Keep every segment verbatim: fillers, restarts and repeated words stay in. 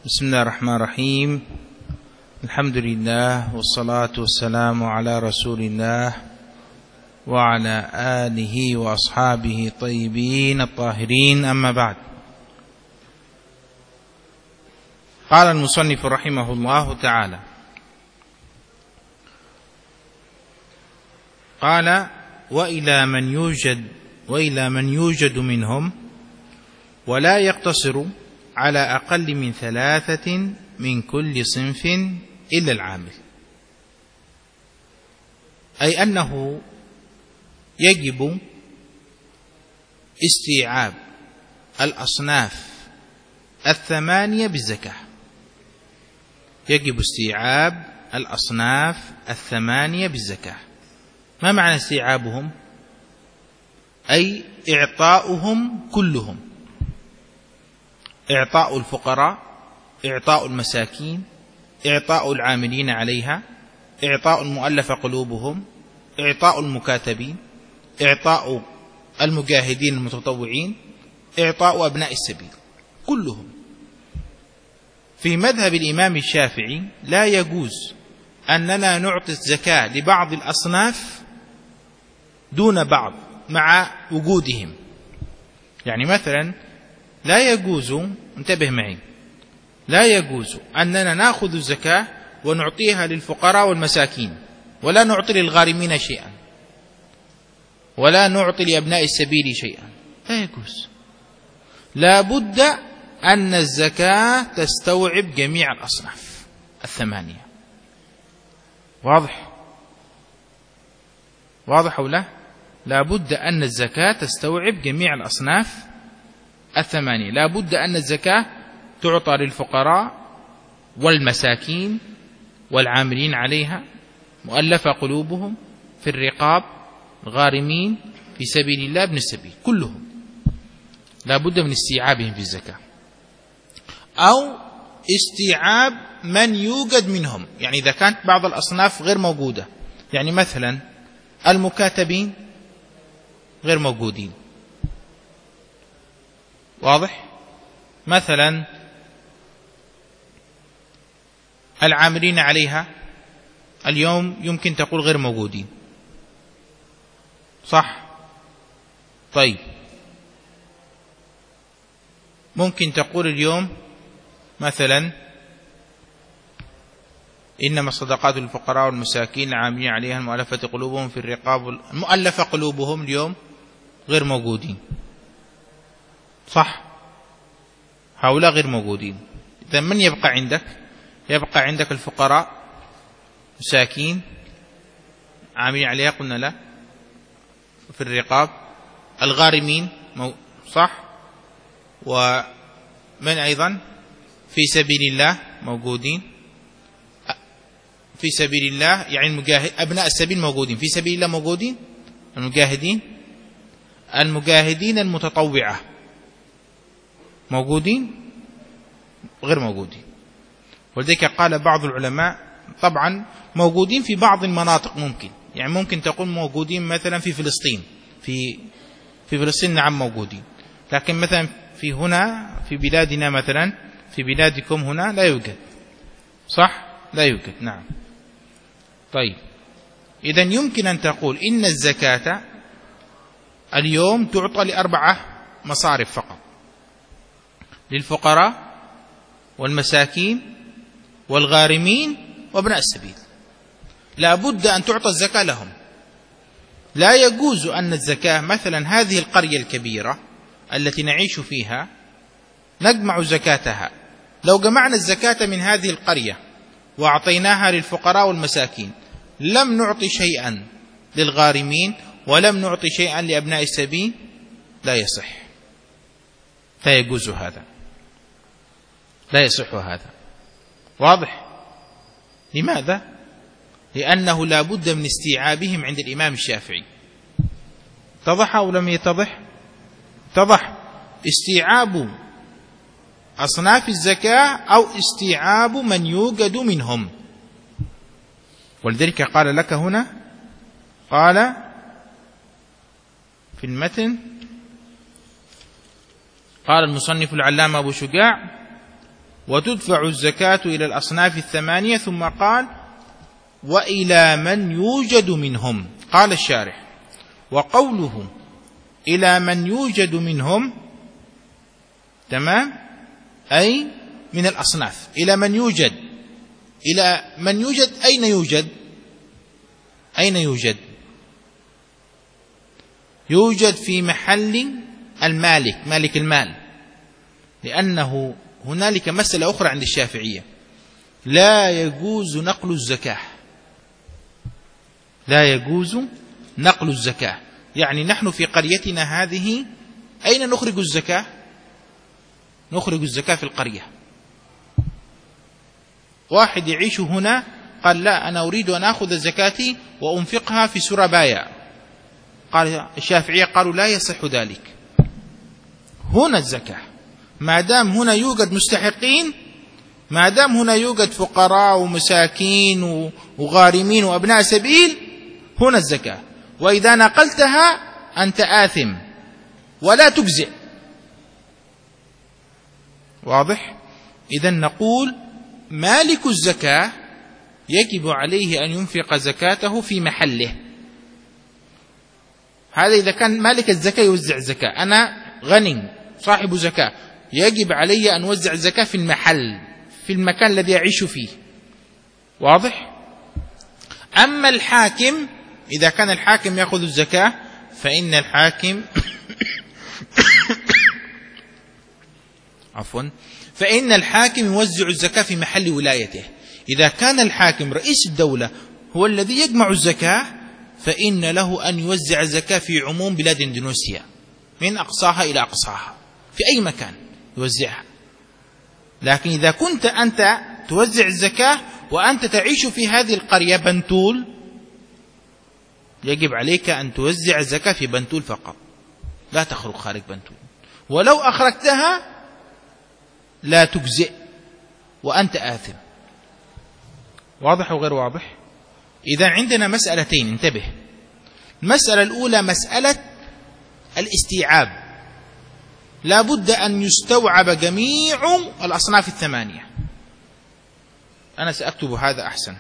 بسم الله الرحمن الرحيم. الحمد لله والصلاة والسلام على رسول الله وعلى آله وأصحابه الطيبين الطاهرين، أما بعد. قال المصنف رحمه الله تعالى: قال: وإلى من يوجد وإلى من يوجد منهم ولا يقتصر على أقل من ثلاثة من كل صنف إلا العامل، أي أنه يجب استيعاب الأصناف الثمانية بالزكاة. يجب استيعاب الأصناف الثمانية بالزكاة. ما معنى استيعابهم؟ أي إعطاؤهم كلهم: إعطاء الفقراء، إعطاء المساكين، إعطاء العاملين عليها، إعطاء المؤلف قلوبهم، إعطاء المكاتبين، إعطاء المجاهدين المتطوعين، إعطاء أبناء السبيل، كلهم. في مذهب الإمام الشافعي لا يجوز أننا نعطي الزكاة لبعض الأصناف دون بعض مع وجودهم. يعني مثلا لا يجوز، انتبه معي، لا يجوز أننا نأخذ الزكاة ونعطيها للفقراء والمساكين، ولا نعطي للغارمين شيئا، ولا نعطي لأبناء السبيل شيئا. لا يجوز. لا بد أن الزكاة تستوعب جميع الأصناف الثمانية. واضح؟ واضح أو لا؟ لا بد أن الزكاة تستوعب جميع الأصناف الثمانية. لا بد أن الزكاة تعطى للفقراء والمساكين والعاملين عليها، مؤلفة قلوبهم، في الرقاب، الغارمين، في سبيل الله، ابن السبيل، كلهم لا بد من استيعابهم في الزكاة، أو استيعاب من يوجد منهم. يعني إذا كانت بعض الأصناف غير موجودة، يعني مثلا المكاتبين غير موجودين، واضح؟ مثلا العاملين عليها اليوم يمكن تقول غير موجودين، صح؟ طيب، ممكن تقول اليوم مثلا إنما الصدقات للفقراء والمساكين العاملين عليها المؤلفة قلوبهم في الرقاب، المؤلفة قلوبهم اليوم غير موجودين، صح؟ هؤلاء غير موجودين. إذا من يبقى عندك؟ يبقى عندك الفقراء، مساكين، عاملين عليها، قلنا لا، في الرقاب، الغارمين، صح؟ ومن أيضا في سبيل الله موجودين. في سبيل الله يعني المجاهد، أبناء السبيل موجودين، في سبيل الله موجودين، المجاهدين، المجاهدين المتطوعة موجودين، غير موجودين. ولذلك قال بعض العلماء طبعا موجودين في بعض المناطق، ممكن يعني ممكن تقول موجودين مثلا في فلسطين، في في فلسطين نعم موجودين، لكن مثلا في هنا في بلادنا مثلا في بلادكم هنا لا يوجد، صح؟ لا يوجد، نعم. طيب، إذن يمكن أن تقول إن الزكاة اليوم تعطى لأربعة مصارف فقط: للفقراء والمساكين والغارمين وابناء السبيل. لا بد أن تعطى الزكاة لهم. لا يجوز أن الزكاة مثلا هذه القرية الكبيرة التي نعيش فيها نجمع زكاتها، لو جمعنا الزكاة من هذه القرية وأعطيناها للفقراء والمساكين لم نعطي شيئا للغارمين ولم نعطي شيئا لأبناء السبيل، لا يصح، لا يجوز هذا، لا يصح هذا. واضح؟ لماذا؟ لأنه لا بد من استيعابهم عند الإمام الشافعي. اتضح أو لم يتضح؟ اتضح. استيعاب أصناف الزكاة أو استيعاب من يوجد منهم. ولذلك قال لك هنا، قال في المتن، قال المصنف العلامة أبو شجاع: وتدفع الزكاة إلى الأصناف الثمانية. ثم قال وإلى من يوجد منهم. قال الشارح وقوله إلى من يوجد منهم تمام أي من الأصناف. إلى من يوجد، إلى من يوجد أين يوجد؟ أين يوجد؟ يوجد في محل المالك، مالك المال، لأنه هنالك مسألة أخرى عند الشافعية، لا يجوز نقل الزكاة، لا يجوز نقل الزكاة. يعني نحن في قريتنا هذه أين نخرج الزكاة؟ نخرج الزكاة في القرية. واحد يعيش هنا قال لا أنا أريد أن أخذ زكاتي وأنفقها في سورابايا، قال الشافعية قالوا لا يصح ذلك. هنا الزكاة ما دام هنا يوجد مستحقين، ما دام هنا يوجد فقراء ومساكين وغارمين وأبناء سبيل، هنا الزكاة. وإذا نقلتها أنت آثم ولا تجزئ. واضح؟ إذن نقول مالك الزكاة يجب عليه أن ينفق زكاته في محله. هذا إذا كان مالك الزكاة يوزع الزكاة. أنا غني صاحب زكاة، يجب علي أن أوزع الزكاة في المحل، في المكان الذي أعيش فيه. واضح؟ أما الحاكم، إذا كان الحاكم يأخذ الزكاة فإن الحاكم عفوا فإن الحاكم يوزع الزكاة في محل ولايته. إذا كان الحاكم رئيس الدولة هو الذي يجمع الزكاة فإن له أن يوزع الزكاة في عموم بلاد إندونيسيا من أقصاها إلى أقصاها، في أي مكان يوزعها. لكن إذا كنت أنت توزع الزكاة وأنت تعيش في هذه القرية بنتول، يجب عليك أن توزع الزكاة في بنتول فقط، لا تخرج خارج بنتول، ولو أخرجتها لا تجزئ وأنت آثم. واضح وغير واضح؟ إذا عندنا مسألتين، انتبه. المسألة الأولى مسألة الاستيعاب، لا بد أن يستوعب جميع الأصناف الثمانية. أنا سأكتب هذا أحسن.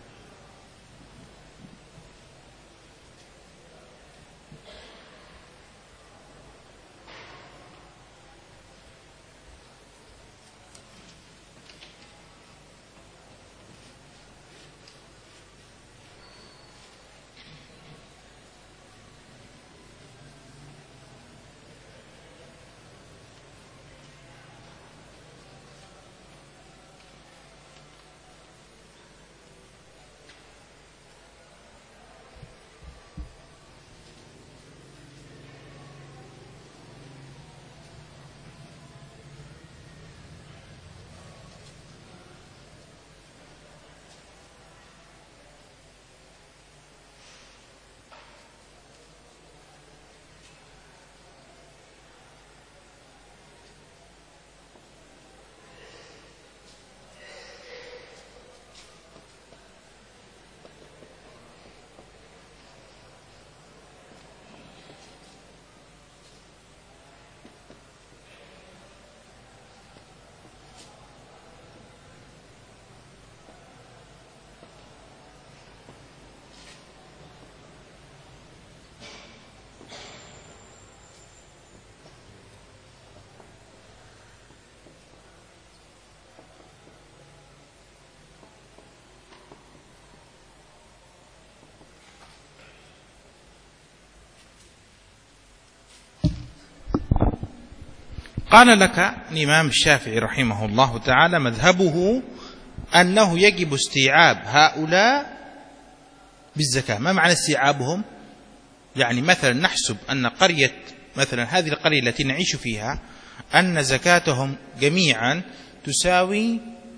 قال لك الإمام الشافعي رحمه الله تعالى مذهبه أنه يجب استيعاب هؤلاء بالزكاة. ما معنى استيعابهم؟ يعني مثلا نحسب أن قرية، مثلا هذه القرية التي نعيش فيها، أن زكاتهم جميعا تساوي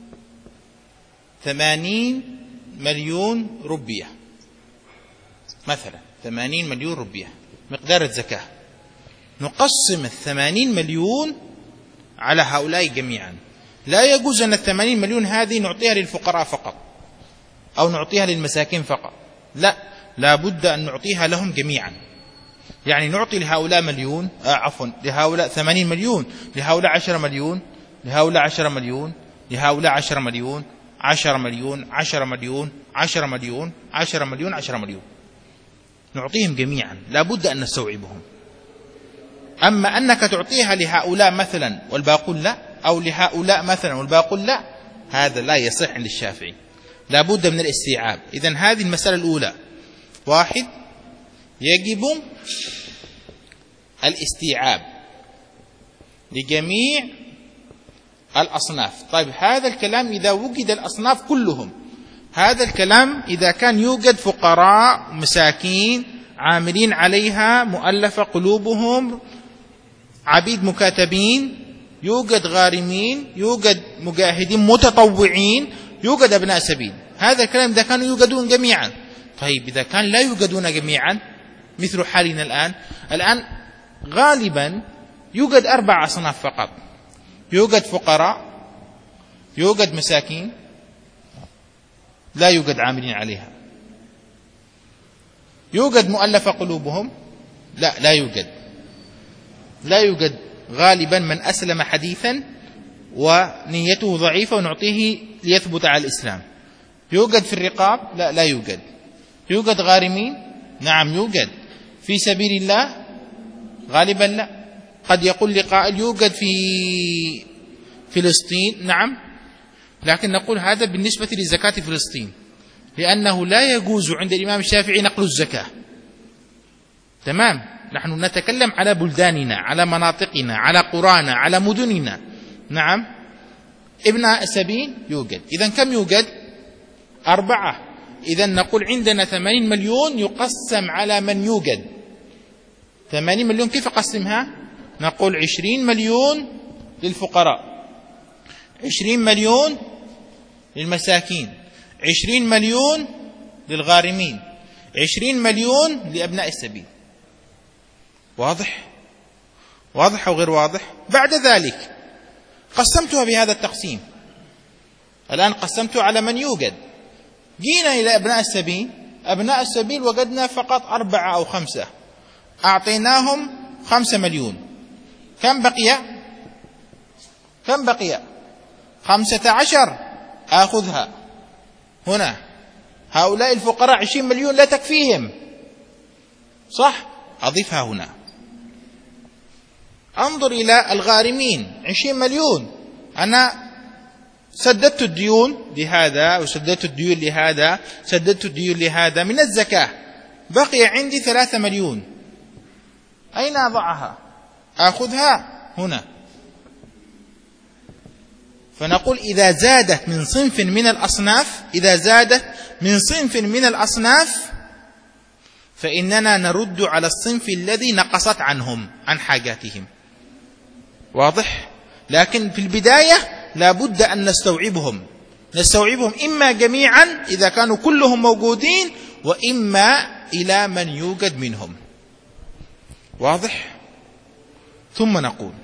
ثمانين مليون روبية، مثلا ثمانين مليون روبية مقدار الزكاة. نقسم الثمانين مليون على هؤلاء جميعا. لا يجوز أن الثمانين مليون هذه نعطيها للفقراء فقط أو نعطيها للمساكين فقط، لا، لا بد أن نعطيها لهم جميعا. يعني نعطي لهؤلاء مليون، آه عفوا لهؤلاء ثمانين مليون، لهؤلاء عشرة مليون، لهؤلاء عشرة مليون، لهؤلاء عشرة مليون، عشرة مليون، عشرة مليون، عشرة مليون، عشرة مليون، عشرة مليون، نعطيهم جميعا، لا بد أن نستوعبهم. أما أنك تعطيها لهؤلاء مثلا والباقون لا، أو لهؤلاء مثلا والباقون لا، هذا لا يصح عند الشافعي، لا بد من الاستيعاب. إذن هذه المسألة الأولى، واحد، يجب الاستيعاب لجميع الأصناف. طيب هذا الكلام إذا وجد الأصناف كلهم، هذا الكلام إذا كان يوجد فقراء مساكين عاملين عليها مؤلفة قلوبهم، عبيد مكاتبين، يوجد غارمين، يوجد مجاهدين متطوعين، يوجد أبناء سبيل، هذا الكلام إذا كانوا يوجدون جميعا. طيب إذا كان لا يوجدون جميعا مثل حالنا الآن، الآن غالبا يوجد أربع أصناف فقط، يوجد فقراء، يوجد مساكين، لا يوجد عاملين عليها، يوجد مؤلفة قلوبهم، لا لا يوجد، لا يوجد غالبا من أسلم حديثا ونيته ضعيفة ونعطيه ليثبت على الإسلام. يوجد في الرقاب، لا لا يوجد. يوجد غارمين، نعم يوجد. في سبيل الله غالبا لا. قد يقول لي قائل يوجد في فلسطين، نعم، لكن نقول هذا بالنسبة لزكاة فلسطين، لأنه لا يجوز عند الإمام الشافعي نقل الزكاة. تمام، نحن نتكلم على بلداننا، على مناطقنا، على قرانا، على مدننا. نعم، ابن السبيل يوجد. إذن كم يوجد؟ أربعة. إذن نقول عندنا ثمانين مليون يقسم على من يوجد. ثمانين مليون كيف أقسمها؟ نقول عشرين مليون للفقراء، عشرين مليون للمساكين، عشرين مليون للغارمين، عشرين مليون لأبناء السبيل. واضح؟ واضح أو غير واضح؟ بعد ذلك قسمتها بهذا التقسيم. الآن قسمتها على من يوجد. جينا إلى أبناء السبيل، أبناء السبيل وجدنا فقط أربعة أو خمسة، أعطيناهم خمسة مليون. كم بقي؟ كم بقي؟ خمسة عشر. آخذها هنا. هؤلاء الفقراء عشرين مليون لا تكفيهم، صح؟ أضيفها هنا. انظر إلى الغارمين، عشرين مليون، أنا سددت الديون لهذا وسددت الديون لهذا، سددت الديون لهذا من الزكاة، بقي عندي ثلاثة مليون، أين أضعها؟ آخذها هنا. فنقول إذا زادت من صنف من الأصناف، إذا زادت من صنف من الأصناف فإننا نرد على الصنف الذي نقصت عنهم عن حاجاتهم. واضح؟ لكن في البداية لا بد أن نستوعبهم، نستوعبهم إما جميعا إذا كانوا كلهم موجودين، وإما إلى من يوجد منهم. واضح؟ ثم نقول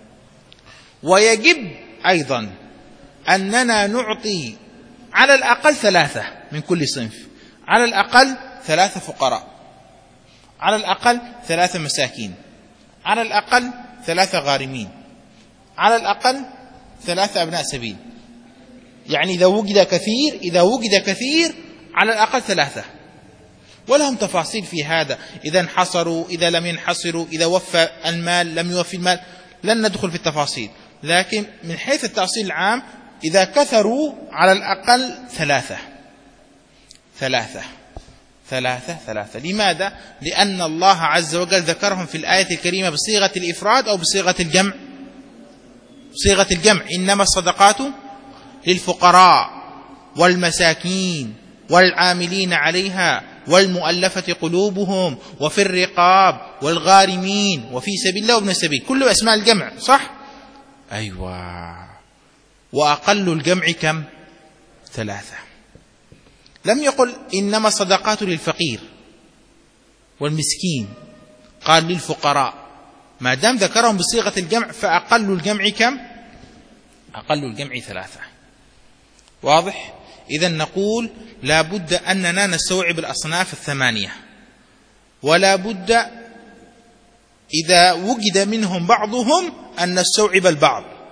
ويجب أيضا أننا نعطي على الأقل ثلاثة من كل صنف، على الأقل ثلاثة فقراء، على الأقل ثلاثة مساكين، على الأقل ثلاثة غارمين، على الأقل ثلاثة أبناء سبيل. يعني إذا وجد كثير، إذا وجد كثير على الأقل ثلاثة. ولهم تفاصيل في هذا، إذا انحصروا، إذا لم ينحصروا، إذا وفى المال لم يوفي المال، لن ندخل في التفاصيل. لكن من حيث التأصيل العام إذا كثروا على الأقل ثلاثة ثلاثة ثلاثة ثلاثة. لماذا؟ لأن الله عز وجل ذكرهم في الآية الكريمة بصيغة الإفراد أو بصيغة الجمع؟ بصيغة الجمع. إنما الصدقات للفقراء والمساكين والعاملين عليها والمؤلفة قلوبهم وفي الرقاب والغارمين وفي سبيل الله وابن السبيل، كله أسماء الجمع، صح؟ أيوة. وأقل الجمع كم؟ ثلاثة. لم يقل إنما الصدقات للفقير والمسكين، قال للفقراء. ما دام ذكرهم بصيغة الجمع فأقل الجمع كم؟ أقل الجمع ثلاثة. واضح؟ إذن نقول لا بد أننا نستوعب الأصناف الثمانية، ولا بد إذا وجد منهم بعضهم أن نستوعب البعض،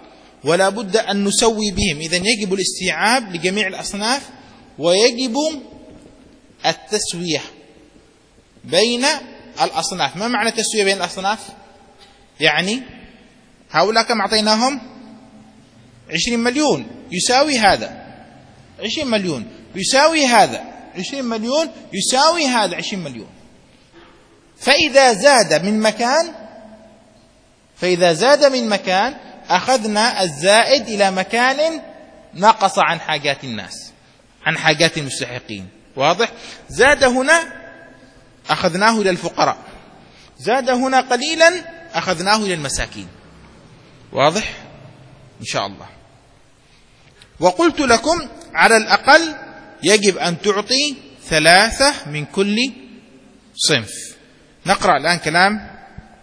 ولا بد أن نسوي بهم. إذن يجب الاستيعاب لجميع الأصناف، ويجب التسوية بين الأصناف. ما معنى التسوية بين الأصناف؟ يعني هؤلاء كم أعطيناهم؟ عشرين مليون يساوي هذا عشرين مليون، يساوي هذا عشرين مليون، يساوي هذا عشرين مليون. فإذا زاد من مكان فإذا زاد من مكان أخذنا الزائد إلى مكان نقص عن حاجات الناس، عن حاجات المستحقين. واضح؟ زاد هنا أخذناه إلى الفقراء، زاد هنا قليلا أخذناه إلى المساكين. واضح؟ إن شاء الله. وقلت لكم على الأقل يجب أن تعطي ثلاثة من كل صنف. نقرأ الآن كلام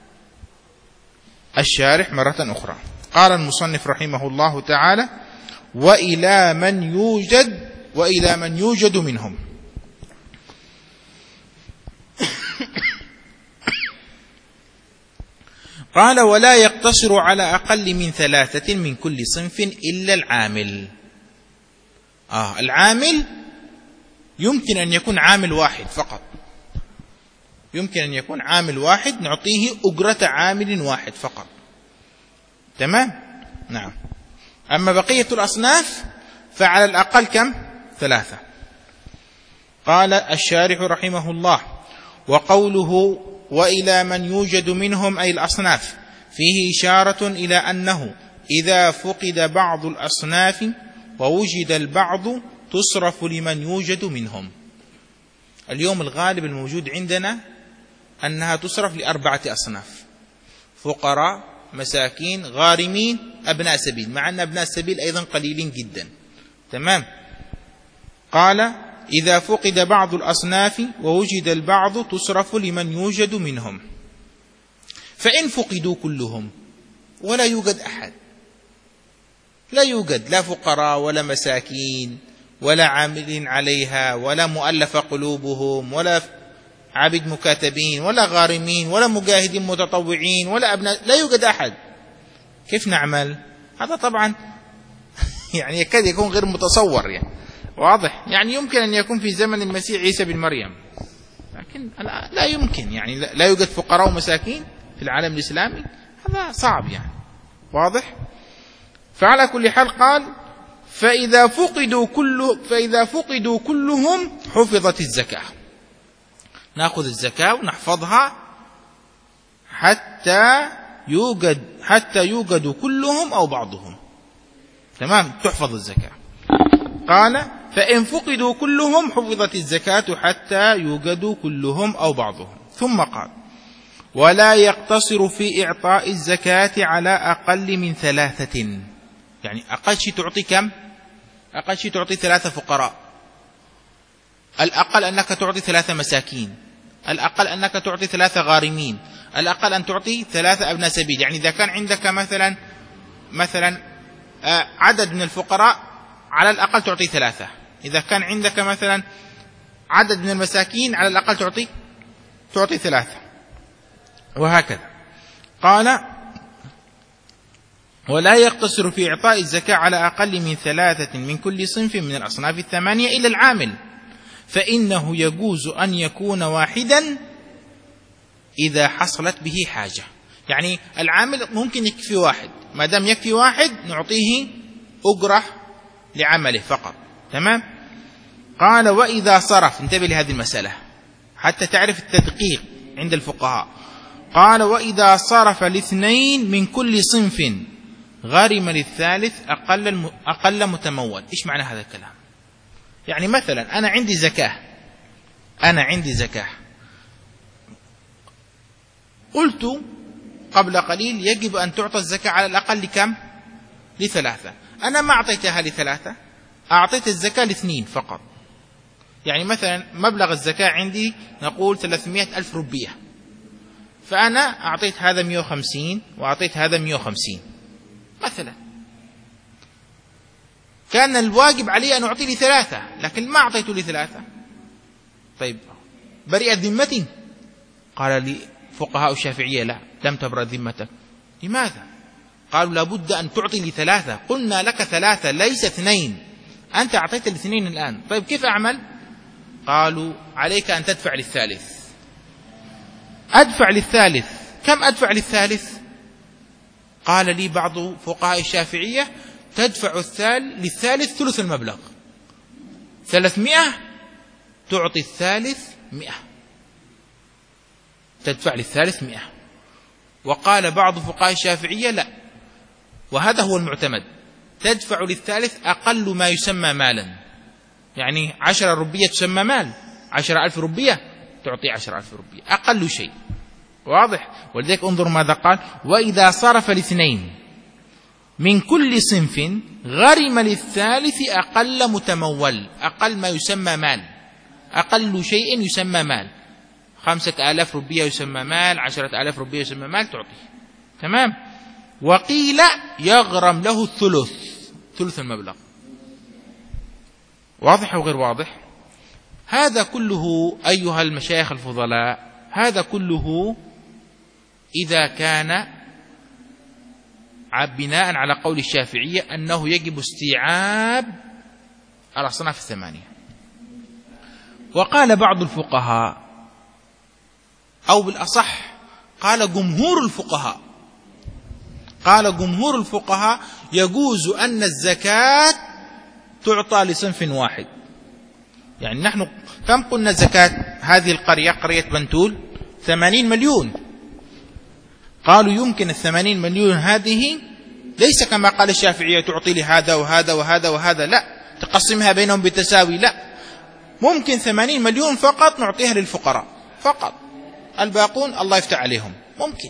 الشارح مرة أخرى. قال المصنف رحمه الله تعالى: وإلى من يوجد وإلى من يوجد منهم. قال: ولا يقتصر على أقل من ثلاثة من كل صنف إلا العامل. آه العامل يمكن أن يكون عامل واحد فقط، يمكن أن يكون عامل واحد نعطيه أجرة عامل واحد فقط. تمام؟ نعم. أما بقية الأصناف فعلى الأقل كم؟ ثلاثة. قال الشارح رحمه الله: وقوله وإلى من يوجد منهم أي الأصناف فيه إشارة إلى أنه إذا فقد بعض الأصناف ووجد البعض تصرف لمن يوجد منهم. اليوم الغالب الموجود عندنا أنها تصرف لأربعة أصناف: فقراء، مساكين، غارمين، أبناء سبيل، مع أن أبناء السبيل أيضا قليلين جدا. تمام. قال: إذا فقد بعض الأصناف ووجد البعض تصرف لمن يوجد منهم. فإن فقدوا كلهم ولا يوجد أحد، لا يوجد لا فقراء ولا مساكين ولا عاملين عليها ولا مؤلف قلوبهم ولا عبد مكاتبين ولا غارمين ولا مجاهدين متطوعين ولا أبناء، لا يوجد أحد، كيف نعمل؟ هذا طبعا يعني يكاد يكون غير متصور يعني. واضح؟ يعني يمكن أن يكون في زمن المسيح عيسى بن مريم، لكن لا يمكن، يعني لا يوجد فقراء ومساكين في العالم الإسلامي، هذا صعب يعني. واضح؟ فعلى كل حال قال: فإذا فقدوا كل فإذا فقدوا كلهم حفظت الزكاة. نأخذ الزكاة ونحفظها حتى يوجد حتى يوجد كلهم أو بعضهم. تمام؟ تحفظ الزكاة. قال: فإن فقدوا كلهم حفظت الزكاة حتى يوجدوا كلهم أو بعضهم. ثم قال: ولا يقتصر في إعطاء الزكاة على أقل من ثلاثة. يعني أقل شيء تعطي كم؟ أقل شيء تعطي ثلاثة فقراء، الأقل أنك تعطي ثلاثة مساكين، الأقل أنك تعطي ثلاثة غارمين، الأقل أن تعطي ثلاثة أبناء سبيل. يعني إذا كان عندك مثلا مثلا عدد من الفقراء على الأقل تعطي ثلاثة، إذا كان عندك مثلا عدد من المساكين على الأقل تعطي تعطي ثلاثة، وهكذا. قال: ولا يقتصر في إعطاء الزكاة على أقل من ثلاثة من كل صنف من الأصناف الثمانية إلا العامل، فإنه يجوز أن يكون واحدا إذا حصلت به حاجة. يعني العامل ممكن يكفي واحد، ما دام يكفي واحد نعطيه أجرة لعمله فقط. تمام؟ قال: وإذا صرف، انتبه لهذه المسألة حتى تعرف التدقيق عند الفقهاء. قال: وإذا صرف الاثنين من كل صنف غارم للثالث أقل أقل متمول. إيش معنى هذا الكلام؟ يعني مثلا أنا عندي زكاة أنا عندي زكاة قلت قبل قليل يجب أن تعطى الزكاة على الأقل كم؟ لثلاثة. أنا ما أعطيتها لثلاثة، أعطيت الزكاة لاثنين فقط. يعني مثلا مبلغ الزكاة عندي نقول ثلاثمائة ألف روبية، فأنا أعطيت هذا مئة وخمسين وأعطيت هذا مئة وخمسين مثلا. كان الواجب علي أن أعطي لي ثلاثة، لكن ما أعطيت لي ثلاثة. طيب برئت ذمتي؟ قال لي فقهاء الشافعية: لا، لم تبرأ ذمتك. لماذا؟ قالوا لابد أن تعطي لي ثلاثة. قلنا لك ثلاثة ليس اثنين، أنت أعطيت الاثنين الآن، طيب كيف أعمل؟ قالوا عليك أن تدفع للثالث. أدفع للثالث، كم أدفع للثالث؟ قال لي بعض فقهاء الشافعية تدفع للثالث ثلث المبلغ، ثلاثمائة تعطي الثالث مئة، تدفع للثالث مئة. وقال بعض فقهاء الشافعية لا، وهذا هو المعتمد، تدفع للثالث أقل ما يسمى مالا، يعني عشرة ربية تسمى مال، عشرة ألف ربية تعطي عشرة ألف ربية أقل شيء. واضح؟ ولذلك انظر ماذا قال: وإذا صرف الاثنين من كل صنف غرم للثالث أقل متمول، أقل ما يسمى مال، أقل شيء يسمى مال، خمسة آلاف ربية يسمى مال، عشرة آلاف ربية يسمى مال، تعطي. تمام. وقيل يغرم له الثلث، ثلث المبلغ. واضح أو غير واضح؟ هذا كله أيها المشايخ الفضلاء، هذا كله إذا كان بناء على قول الشافعية أنه يجب استيعاب الأصناف الثمانية. وقال بعض الفقهاء، أو بالأصح قال جمهور الفقهاء، قال جمهور الفقهاء يجوز أن الزكاة تعطى لصنف واحد. يعني نحن كم قلنا زكاة هذه القرية، قرية بنتول، ثمانين مليون. قالوا يمكن الثمانين مليون هذه ليس كما قال الشافعية تعطي لهذا وهذا وهذا وهذا، لا، تقسمها بينهم بالتساوي، لا، ممكن ثمانين مليون فقط نعطيها للفقراء فقط، الباقون الله يفتح عليهم، ممكن.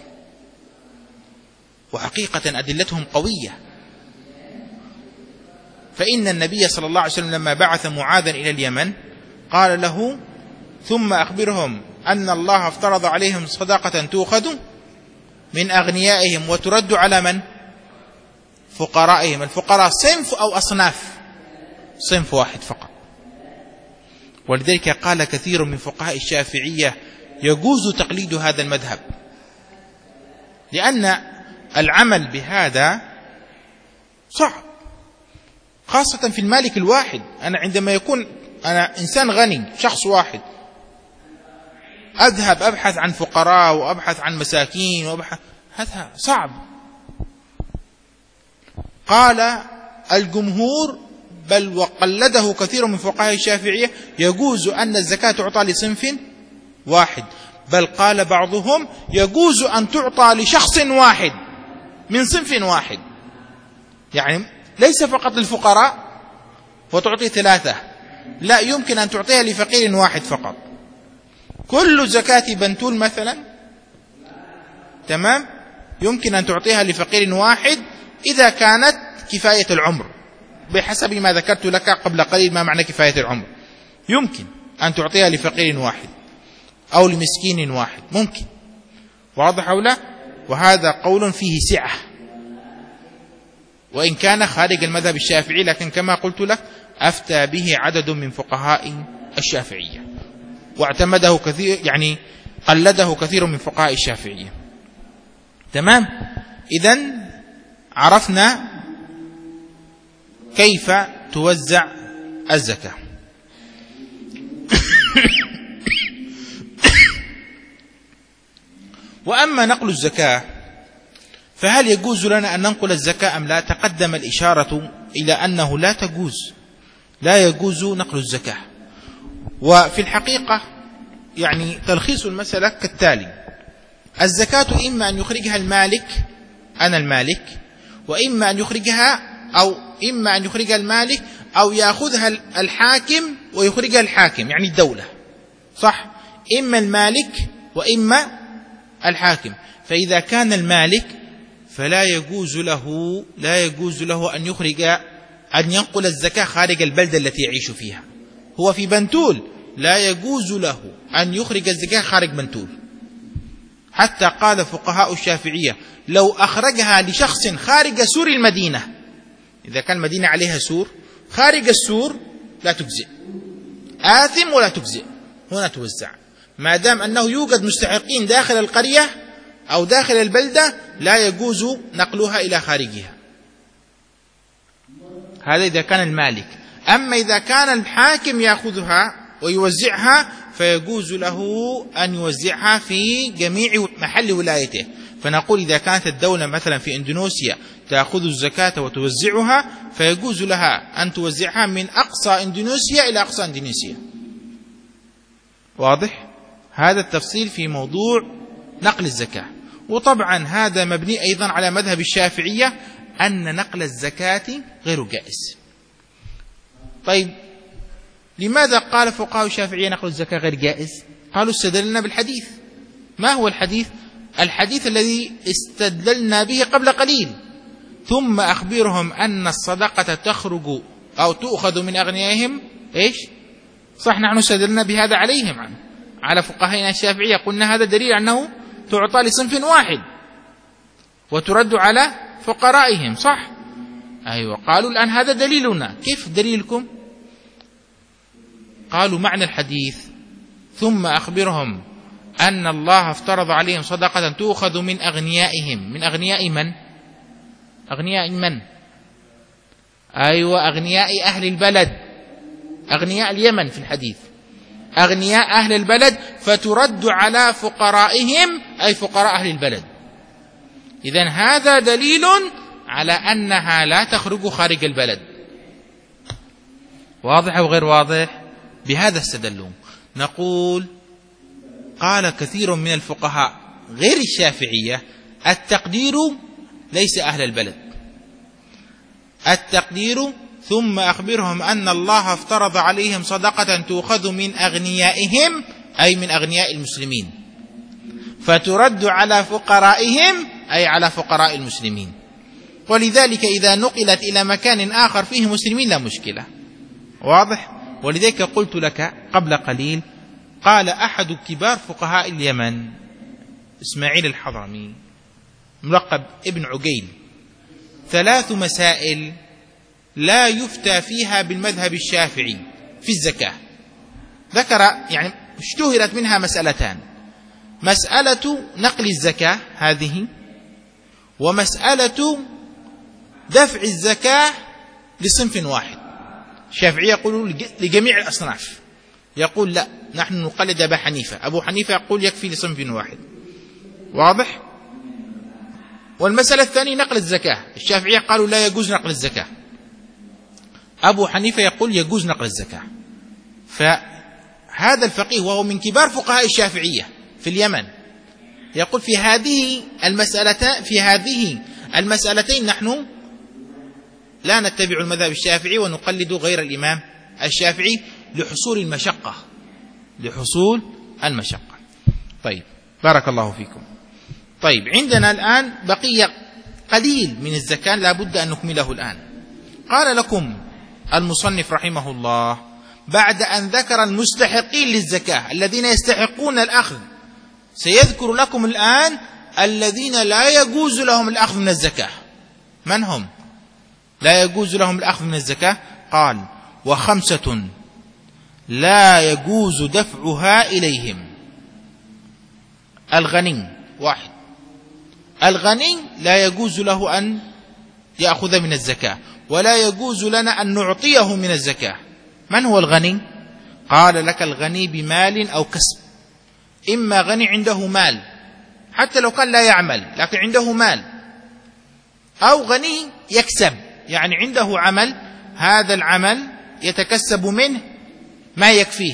وحقيقة أدلتهم قوية، فإن النبي صلى الله عليه وسلم لما بعث معاذا إلى اليمن قال له: ثم أخبرهم أن الله افترض عليهم صدقة تؤخذ من أغنيائهم وترد على من؟ فقرائهم. الفقراء صنف أو أصناف؟ صنف واحد فقط. ولذلك قال كثير من فقهاء الشافعية يجوز تقليد هذا المذهب، لأن العمل بهذا صعب، خاصة في المالك الواحد. أنا عندما يكون أنا إنسان غني، شخص واحد، أذهب أبحث عن فقراء وأبحث عن مساكين وأبحث، هذا صعب. قال الجمهور بل وقلده كثير من فقهاء الشافعية يجوز أن الزكاة تعطى لصنف واحد، بل قال بعضهم يجوز أن تعطى لشخص واحد من صنف واحد، يعني ليس فقط للفقراء وتعطي ثلاثة، لا، يمكن أن تعطيها لفقير واحد فقط. كل زكاة بنتول مثلا، تمام، يمكن أن تعطيها لفقير واحد إذا كانت كفاية العمر، بحسب ما ذكرت لك قبل قليل ما معنى كفاية العمر. يمكن أن تعطيها لفقير واحد أو لمسكين واحد، ممكن. واضح أو لا؟ وهذا قول فيه سعة، وإن كان خارج المذهب الشافعي، لكن كما قلت لك أفتى به عدد من فقهاء الشافعية، واعتمده كثير، يعني قلده كثير من فقهاء الشافعية. تمام. إذن عرفنا كيف توزع الزكاة. وأما نقل الزكاة فهل يجوز لنا أن ننقل الزكاة أم لا؟ تقدم الإشارة إلى أنه لا تجوز، لا يجوز نقل الزكاة. وفي الحقيقة يعني تلخيص المسألة كالتالي: الزكاة إما أن يخرجها المالك، أنا المالك، وإما أن يخرجها أو إما أن يخرجها المالك أو يأخذها الحاكم ويخرجها الحاكم، يعني الدولة، صح؟ إما المالك وإما الحاكم. فإذا كان المالك فلا يجوز له لا يجوز له أن يخرج أن ينقل الزكاة خارج البلدة التي يعيش فيها. هو في بنتول، لا يجوز له أن يخرج الزكاة خارج بنتول، حتى قال فقهاء الشافعية لو أخرجها لشخص خارج سور المدينة، إذا كان المدينة عليها سور، خارج السور لا تجزئ، آثم ولا تجزئ، هنا توزع، ما دام أنه يوجد مستحقين داخل القرية أو داخل البلدة لا يجوز نقلها إلى خارجها. هذا إذا كان المالك. أما إذا كان الحاكم يأخذها ويوزعها فيجوز له أن يوزعها في جميع محل ولايته. فنقول إذا كانت الدولة مثلا في إندونيسيا تأخذ الزكاة وتوزعها فيجوز لها أن توزعها من أقصى إندونيسيا إلى أقصى إندونيسيا. واضح؟ هذا التفصيل في موضوع نقل الزكاة. وطبعا هذا مبني أيضا على مذهب الشافعية أن نقل الزكاة غير جائز. طيب لماذا قال فقهاء الشافعية نقل الزكاة غير جائز؟ قالوا استدللنا بالحديث. ما هو الحديث؟ الحديث الذي استدللنا به قبل قليل: ثم أخبرهم أن الصدقة تخرج أو تؤخذ من أغنيائهم. إيش؟ صح، نحن استدللنا بهذا عليهم عنه. على فقهائنا الشافعية قلنا هذا دليل أنه تعطى لصنف واحد وترد على فقرائهم. صح؟ أيوة. قالوا الآن هذا دليلنا. كيف دليلكم؟ قالوا معنى الحديث: ثم أخبرهم أن الله افترض عليهم صدقة تؤخذ من أغنيائهم. من أغنياء من؟ أغنياء من؟ أيوة، أغنياء أهل البلد، أغنياء اليمن في الحديث، أغنياء أهل البلد، فترد على فقرائهم أي فقراء أهل البلد. إذن هذا دليل على أنها لا تخرج خارج البلد. واضح أو غير واضح؟ بهذا استدلوا. نقول قال كثير من الفقهاء غير الشافعية: التقدير ليس أهل البلد، التقدير ثم أخبرهم أن الله افترض عليهم صدقة تؤخذ من أغنيائهم أي من أغنياء المسلمين، فترد على فقرائهم أي على فقراء المسلمين. ولذلك إذا نقلت إلى مكان آخر فيه مسلمين لا مشكلة. واضح؟ ولذلك قلت لك قبل قليل قال أحد كبار فقهاء اليمن إسماعيل الحضرمي ملقب ابن عقيل: ثلاث مسائل لا يفتى فيها بالمذهب الشافعي في الزكاة. ذكر يعني اشتهرت منها مسألتان: مسألة نقل الزكاة هذه، ومسألة دفع الزكاة لصنف واحد. الشافعي يقول لجميع الأصناف، يقول لا نحن نقلد أبا حنيفة، أبو حنيفة يقول يكفي لصنف واحد. واضح؟ والمسألة الثانية نقل الزكاة، الشافعية قالوا لا يجوز نقل الزكاة، أبو حنيفة يقول يجوز نقل الزكاة. فهذا الفقيه وهو من كبار فقهاء الشافعية في اليمن يقول في هذه المسألة في هذه المسألتين نحن لا نتبع المذهب الشافعي ونقلد غير الإمام الشافعي لحصول المشقة لحصول المشقة. طيب بارك الله فيكم. طيب عندنا الآن بقي قليل من الزكاة لا بد أن نكمله الآن. قال لكم المصنف رحمه الله بعد أن ذكر المستحقين للزكاة الذين يستحقون الأخذ، سيذكر لكم الآن الذين لا يجوز لهم الأخذ من الزكاة. من هم لا يجوز لهم الأخذ من الزكاة؟ قال: وخمسة لا يجوز دفعها إليهم. الغني واحد، الغني لا يجوز له أن يأخذ من الزكاة، ولا يجوز لنا أن نعطيه من الزكاة. من هو الغني؟ قال لك: الغني بمال أو كسب. إما غني عنده مال حتى لو كان لا يعمل لكن عنده مال، أو غني يكسب يعني عنده عمل، هذا العمل يتكسب منه ما يكفيه.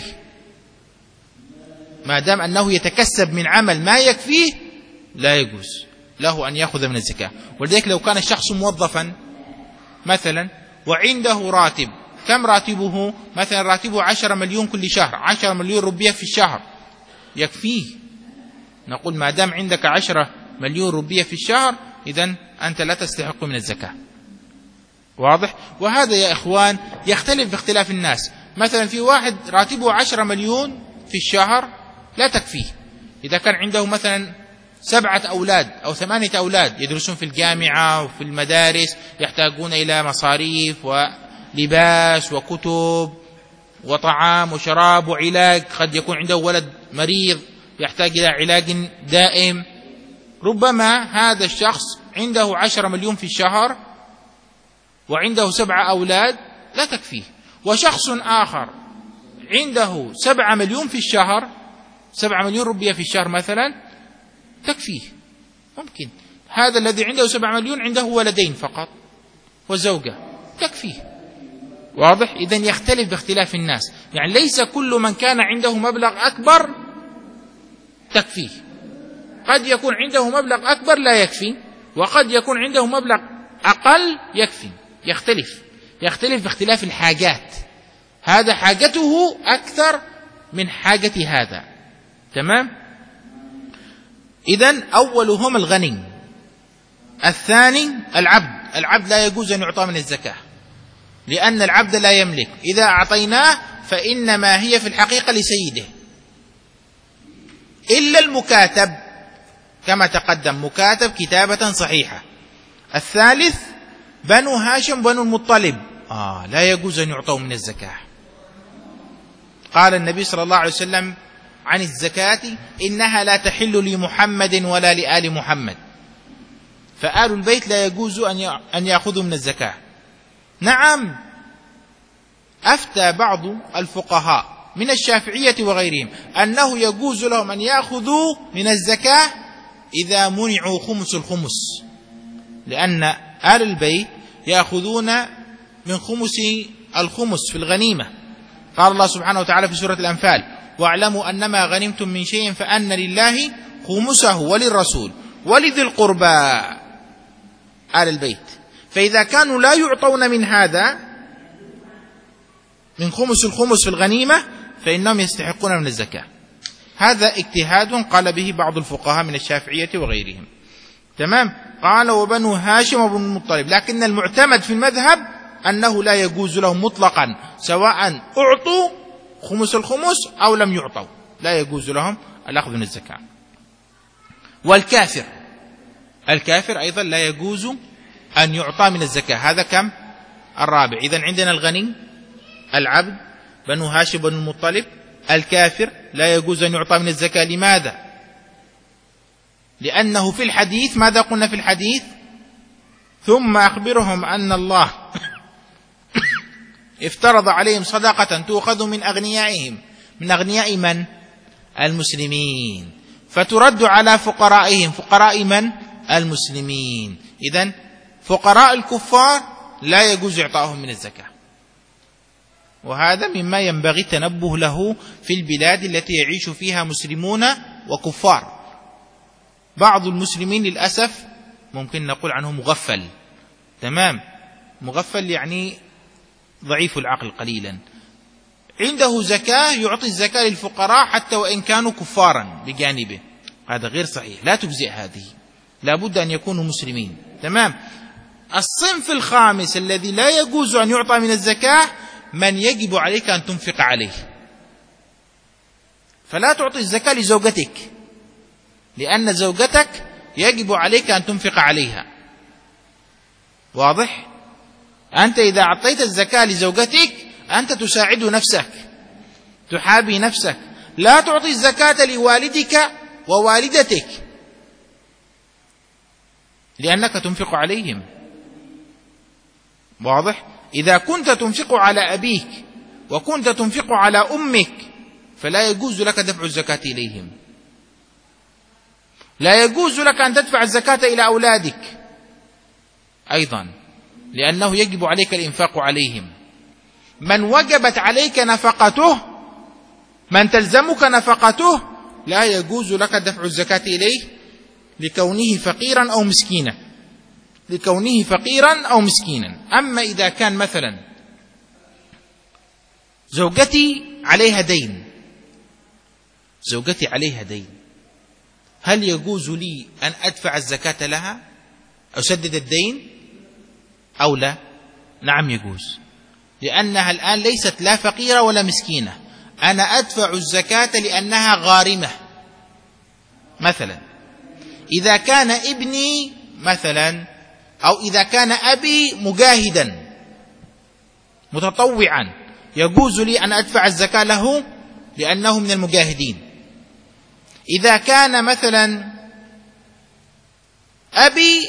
ما دام أنه يتكسب من عمل ما يكفيه لا يجوز له أن يأخذ من الزكاة. ولذلك لو كان الشخص موظفا مثلا وعنده راتب، كم راتبه؟ مثلا راتبه عشرة مليون كل شهر، عشرة مليون روبية في الشهر، يكفيه. نقول ما دام عندك عشرة مليون روبية في الشهر إذن أنت لا تستحق من الزكاة. واضح؟ وهذا يا إخوان يختلف باختلاف الناس. مثلا في واحد راتبه عشرة مليون في الشهر لا تكفيه. إذا كان عنده مثلا سبعة أولاد أو ثمانية أولاد يدرسون في الجامعة وفي المدارس، يحتاجون إلى مصاريف ولباس وكتب وطعام وشراب وعلاج، قد يكون عنده ولد مريض يحتاج إلى علاج دائم، ربما هذا الشخص عنده عشرة مليون في الشهر وعنده سبعة أولاد لا تكفيه، وشخص آخر عنده سبعة مليون في الشهر، سبعة مليون روبية في الشهر مثلا تكفيه. ممكن هذا الذي عنده سبعة مليون عنده ولدين فقط وزوجة تكفيه. واضح؟ إذن يختلف باختلاف الناس، يعني ليس كل من كان عنده مبلغ أكبر تكفيه، قد يكون عنده مبلغ أكبر لا يكفي، وقد يكون عنده مبلغ أقل يكفي. يختلف يختلف باختلاف الحاجات، هذا حاجته أكثر من حاجة هذا. تمام؟ إذن أولهم الغني، الثاني العبد. العبد لا يجوز أن يعطى من الزكاة، لأن العبد لا يملك، إذا أعطيناه فإنما هي في الحقيقة لسيده، إلا المكاتب كما تقدم، مكاتب كتابة صحيحة. الثالث بنو هاشم بنو المطلب، آه لا يجوز أن يعطوا من الزكاة. قال النبي صلى الله عليه وسلم عن الزكاة: إنها لا تحل لمحمد ولا لآل محمد، فآل البيت لا يجوز أن يأخذوا من الزكاة. نعم، أفتى بعض الفقهاء من الشافعية وغيرهم أنه يجوز لهم أن يأخذوا من الزكاة إذا منعوا خمس الخمس، لأن آل البيت يأخذون من خمس الخمس في الغنيمة. قال الله سبحانه وتعالى في سورة الأنفال: واعلموا أنما غنمتم من شيء فأن لله خمسه وللرسول ولذي القربى، آل البيت. فإذا كانوا لا يعطون من هذا، من خمس الخمس في الغنيمة، فإنهم يستحقون من الزكاة. هذا اجتهاد قال به بعض الفقهاء من الشافعية وغيرهم. تمام؟ قال: وبنو هاشم وبنو المطلب، لكن المعتمد في المذهب أنه لا يجوز لهم مطلقا، سواء أعطوا خمس الخمس أو لم يعطوا، لا يجوز لهم الأخذ من الزكاة. والكافر، الكافر أيضا لا يجوز أن يعطى من الزكاة. هذا كم؟ الرابع. إذن عندنا الغني، العبد، بنو هاشم بنو المطلب، الكافر لا يجوز أن يعطى من الزكاة. لماذا؟ لأنه في الحديث ماذا قلنا في الحديث؟ ثم أخبرهم أن الله افترض عليهم صدقة تؤخذ من أغنيائهم. من أغنياء من؟ المسلمين، فترد على فقرائهم. فقراء من؟ المسلمين. إذن فقراء الكفار لا يجوز إعطائهم من الزكاة، وهذا مما ينبغي التنبه له في البلاد التي يعيش فيها مسلمون وكفار. بعض المسلمين للأسف ممكن نقول عنه مغفل. تمام؟ مغفل يعني ضعيف العقل قليلا، عنده زكاة يعطي الزكاة للفقراء حتى وإن كانوا كفارا بجانبه. هذا غير صحيح، لا تجزئ هذه، لا بد أن يكونوا مسلمين. تمام؟ الصنف الخامس الذي لا يجوز أن يعطى من الزكاة من يجب عليك أن تنفق عليه. فلا تعطي الزكاة لزوجتك، لأن زوجتك يجب عليك أن تنفق عليها. واضح؟ أنت إذا أعطيت الزكاة لزوجتك أنت تساعد نفسك، تحابي نفسك. لا تعطي الزكاة لوالدك ووالدتك، لأنك تنفق عليهم. واضح؟ إذا كنت تنفق على أبيك وكنت تنفق على أمك فلا يجوز لك دفع الزكاة إليهم. لا يجوز لك أن تدفع الزكاة إلى أولادك أيضا، لأنه يجب عليك الإنفاق عليهم. من وجبت عليك نفقته، من تلزمك نفقته، لا يجوز لك دفع الزكاة إليه لكونه فقيرا أو مسكينا، لكونه فقيرا أو مسكينا. أما إذا كان مثلا زوجتي عليها دين، زوجتي عليها دين، هل يجوز لي أن أدفع الزكاة لها، أسدد الدين أو لا؟ نعم يجوز، لأنها الآن ليست لا فقيرة ولا مسكينة. أنا أدفع الزكاة لأنها غارمة. مثلا إذا كان ابني مثلا، أو إذا كان أبي مجاهدا متطوعا، يجوز لي أن أدفع الزكاة له لأنه من المجاهدين. إذا كان مثلا أبي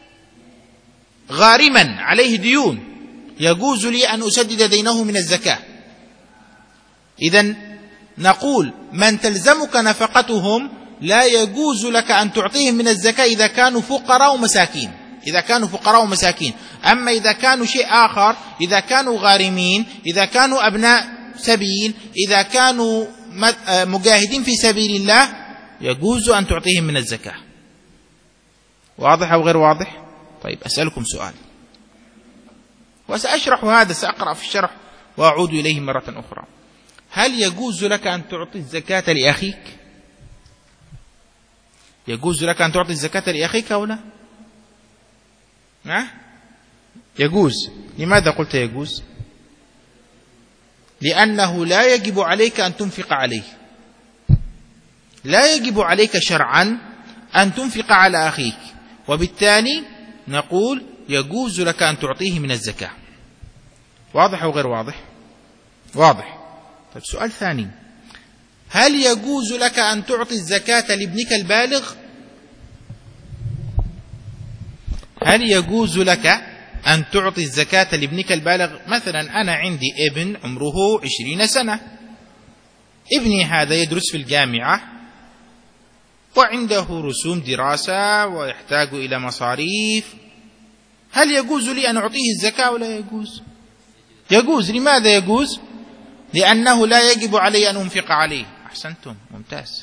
غارما عليه ديون، يجوز لي أن أسدد دينه من الزكاة. إذن نقول من تلزمك نفقتهم لا يجوز لك أن تعطيهم من الزكاة إذا كانوا فقراء ومساكين، إذا كانوا فقراء ومساكين. أما إذا كانوا شيء آخر، إذا كانوا غارمين، إذا كانوا أبناء سبيل، إذا كانوا مجاهدين في سبيل الله، يجوز أن تعطيهم من الزكاة. واضح أو غير واضح؟ طيب أسألكم سؤال، وسأشرح هذا، سأقرأ في الشرح وأعود إليه مرة أخرى. هل يجوز لك أن تعطي الزكاة لأخيك؟ يجوز لك أن تعطي الزكاة لأخيك أو لا؟ ها؟ يجوز. لماذا قلت يجوز؟ لأنه لا يجب عليك أن تنفق عليه، لا يجب عليك شرعا أن تنفق على أخيك، وبالتالي نقول يجوز لك أن تعطيه من الزكاة. واضح أو غير واضح؟ واضح. طيب سؤال ثاني، هل يجوز لك أن تعطي الزكاة لابنك البالغ؟ هل يجوز لك أن تعطي الزكاة لابنك البالغ؟ مثلا أنا عندي ابن عمره عشرين سنة، ابني هذا يدرس في الجامعة وعنده رسوم دراسة ويحتاج إلى مصاريف، هل يجوز لي أن أعطيه الزكاة ولا يجوز؟ يجوز. لماذا يجوز؟ لأنه لا يجب علي أن أنفق عليه. أحسنتم، ممتاز.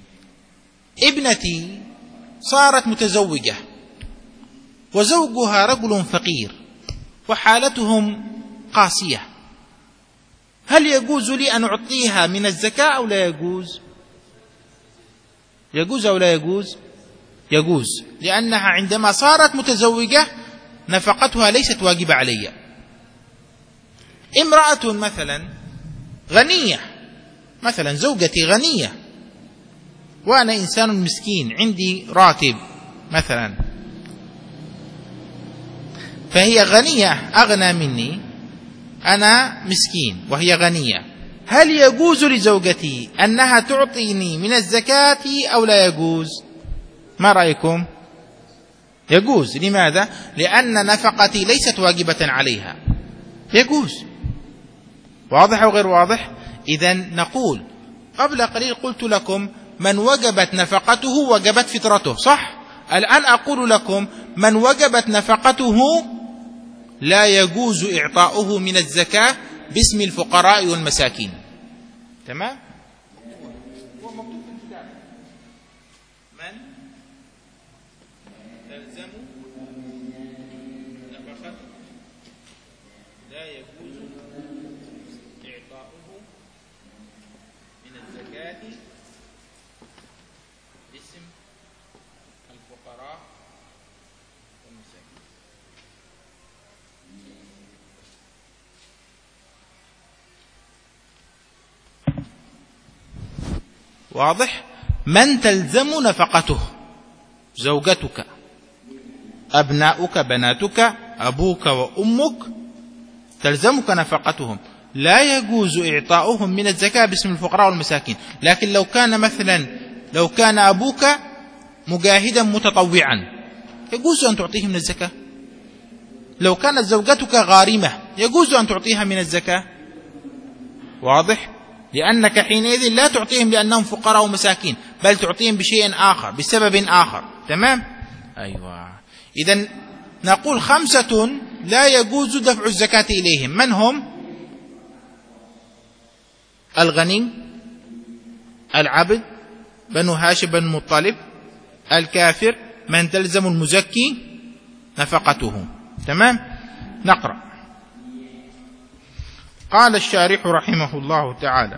ابنتي صارت متزوجة وزوجها رجل فقير وحالتهم قاسية، هل يجوز لي أن أعطيها من الزكاة أو لا يجوز؟ يجوز أو لا يجوز؟ يجوز، لأنها عندما صارت متزوجة نفقتها ليست واجبة علي. امرأة مثلا غنية، مثلا زوجتي غنية وأنا إنسان مسكين عندي راتب مثلا، فهي غنية أغنى مني، أنا مسكين وهي غنية، هل يجوز لزوجتي أنها تعطيني من الزكاة أو لا يجوز؟ ما رأيكم؟ يجوز. لماذا؟ لأن نفقتي ليست واجبة عليها، يجوز. واضح أو غير واضح؟ إذن نقول قبل قليل قلت لكم من وجبت نفقته وجبت فطرته، صح؟ الآن أقول لكم من وجبت نفقته لا يجوز إعطاؤه من الزكاة باسم الفقراء والمساكين. تمام؟ هو مكتوب في الكتاب من تلزم نفقته لا يجوز إعطاؤه من الزكاة باسم الفقراء والمساكين. واضح؟ من تلزم نفقته، زوجتك، أبناؤك، بناتك، أبوك وأمك، تلزمك نفقتهم، لا يجوز إعطاؤهم من الزكاة باسم الفقراء والمساكين. لكن لو كان مثلا لو كان أبوك مجاهدا متطوعا يجوز أن تعطيه من الزكاة. لو كانت زوجتك غارمة يجوز أن تعطيها من الزكاة. واضح؟ لأنك حينئذ لا تعطيهم لأنهم فقراء ومساكين، بل تعطيهم بشيء آخر، بسبب آخر. تمام؟ أيوة. إذن نقول خمسة لا يجوز دفع الزكاة إليهم. من هم؟ الغني، العبد، بنو هاشم بن مطلب، الكافر، من تلزم المزكي نفقته. تمام؟ نقرأ. قال الشارح رحمه الله تعالى: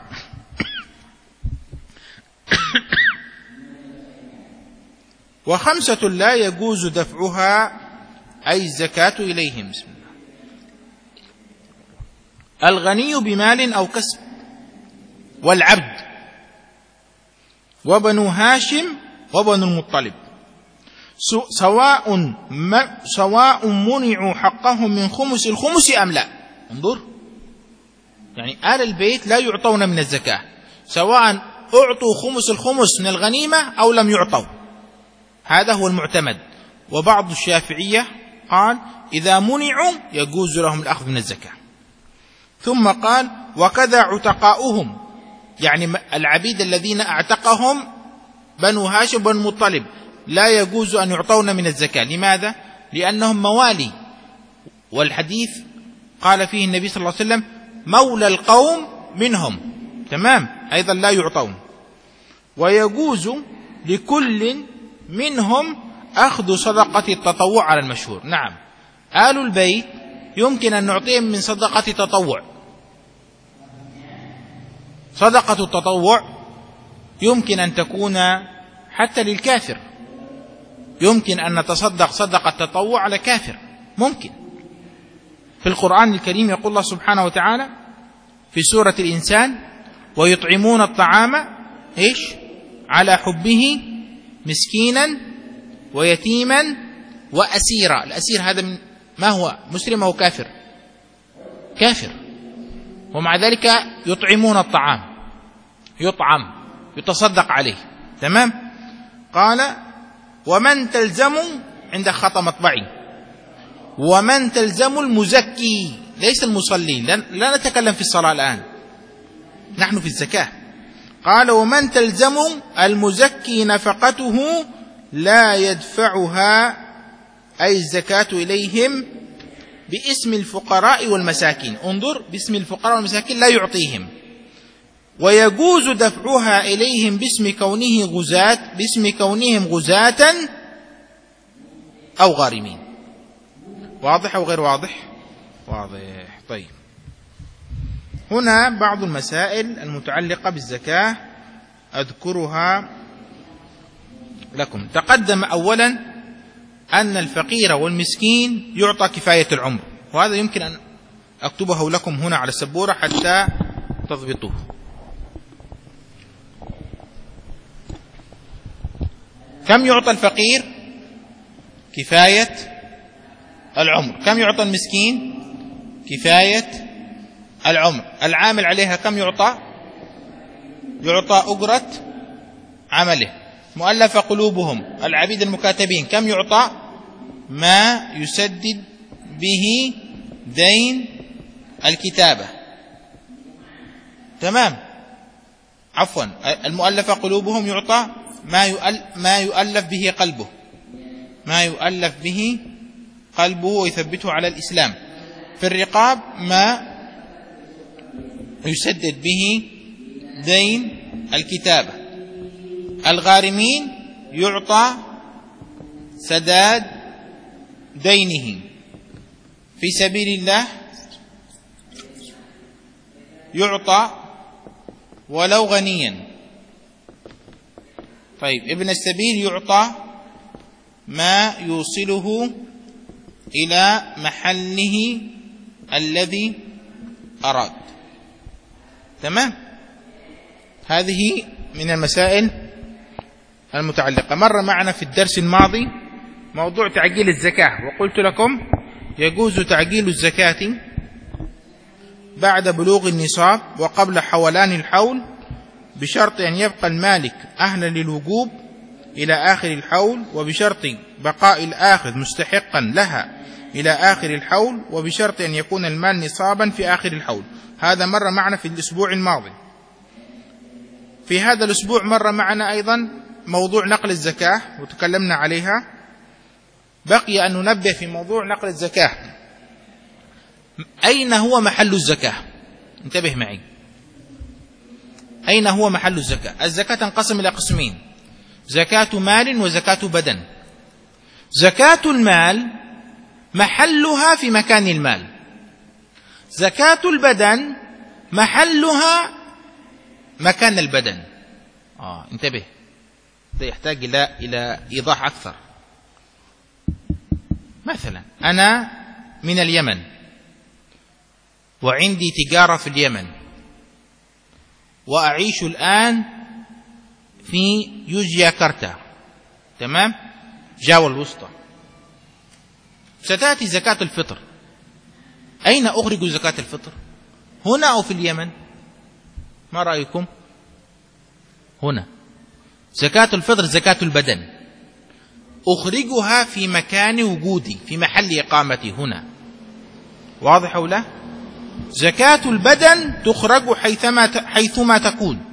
وخمسة لا يجوز دفعها أي الزكاة إليهم. بسم الله. الغني بمال أو كسب، والعبد، وبنو هاشم وبنو المطلب، سواء سواء منعوا حقهم من خمس الخمس أم لا. انظر، يعني آل البيت لا يعطون من الزكاة، سواء أعطوا خمس الخمس من الغنيمة أو لم يعطوا، هذا هو المعتمد. وبعض الشافعية قال إذا منعوا يجوز لهم الأخذ من الزكاة. ثم قال وكذا عتقاؤهم، يعني العبيد الذين اعتقهم بنو هاشم بن مطلب لا يجوز أن يعطون من الزكاة. لماذا؟ لأنهم موالي، والحديث قال فيه النبي صلى الله عليه وسلم مولى القوم منهم، تمام، أيضا لا يعطون. ويجوز لكل منهم أخذ صدقة التطوع على المشهور. نعم، آل البيت يمكن أن نعطيهم من صدقة تطوع. صدقة التطوع يمكن أن تكون حتى للكافر، يمكن أن نتصدق صدقة تطوع على كافر، ممكن. في القرآن الكريم يقول الله سبحانه وتعالى في سورة الإنسان ويطعمون الطعام إيش على حبه مسكينا ويتيما وأسيرا. الأسير هذا من ما هو؟ مسلم أو كافر؟ كافر، ومع ذلك يطعمون الطعام، يطعم، يتصدق عليه، تمام. قال ومن تلزم عند خطأ مطبعي، ومن تلزم المزكي، ليس المصلي، لا نتكلم في الصلاة الآن، نحن في الزكاة. قال ومن تلزم المزكي نفقته لا يدفعها، أي الزكاة إليهم باسم الفقراء والمساكين. انظر، باسم الفقراء والمساكين لا يعطيهم. ويجوز دفعها إليهم باسم كونه غزاة، باسم كونهم غزاة أو غارمين. واضح أو غير واضح؟ واضح. طيب، هنا بعض المسائل المتعلقة بالزكاة أذكرها لكم. تقدم أولا أن الفقير والمسكين يعطى كفاية العمر، وهذا يمكن أن أكتبه لكم هنا على السبورة حتى تضبطوه. كم يعطى الفقير؟ كفاية العمر. كم يعطى المسكين؟ كفاية العمر. العامل عليها كم يعطى؟ يعطى أجرة عمله. مؤلف قلوبهم، العبيد المكاتبين، كم يعطى؟ ما يسدد به دين الكتابة، تمام. عفوا، المؤلف قلوبهم يعطى ما ما يؤلف به قلبه، ما يؤلف به قلبه ويثبته على الإسلام. في الرقاب ما يسدد به دين الكتابة. الغارمين يعطى سداد دينه. في سبيل الله يعطى ولو غنيا. طيب، ابن السبيل يعطى ما يوصله إلى محله الذي أراد، تمام. هذه من المسائل المتعلقة. مر معنا في الدرس الماضي موضوع تعجيل الزكاة، وقلت لكم يجوز تعجيل الزكاة بعد بلوغ النصاب وقبل حولان الحول، بشرط أن يبقى المالك أهلا للوجوب إلى آخر الحول، وبشرط بقاء الآخذ مستحقا لها إلى آخر الحول، وبشرط أن يكون المال نصابا في آخر الحول. هذا مر معنا في الأسبوع الماضي. في هذا الأسبوع مر معنا أيضا موضوع نقل الزكاة وتكلمنا عليها. بقي أن ننبه في موضوع نقل الزكاة. أين هو محل الزكاة؟ انتبه معي، أين هو محل الزكاة؟ الزكاة تنقسم إلى قسمين: زكاة مال وزكاة بدن. زكاة المال محلها في مكان المال، زكاة البدن محلها مكان البدن. آه انتبه، ده يحتاج إلى إلى إيضاح أكثر. مثلا أنا من اليمن وعندي تجارة في اليمن، وأعيش الآن في يوجياكرتا، تمام، جاوا الوسطى. ستأتي زكاة الفطر. أين أخرج زكاة الفطر؟ هنا أو في اليمن؟ ما رأيكم؟ هنا. زكاة الفطر زكاة البدن. أخرجها في مكان وجودي، في محل إقامتي هنا. واضح أو لا؟ زكاة البدن تخرج حيثما حيثما تكون،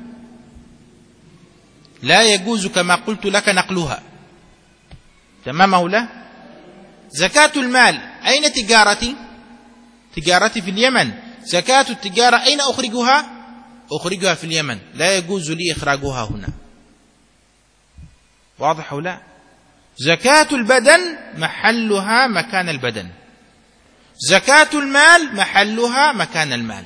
لا يجوز كما قلت لك نقلها. تمام أو لا؟ زكاة المال، أين تجارتي؟ تجارتي في اليمن. زكاة التجارة أين أخرجها؟ أخرجها في اليمن، لا يجوز لي إخراجها هنا. واضح أو لا؟ زكاة البدن محلها مكان البدن، زكاة المال محلها مكان المال.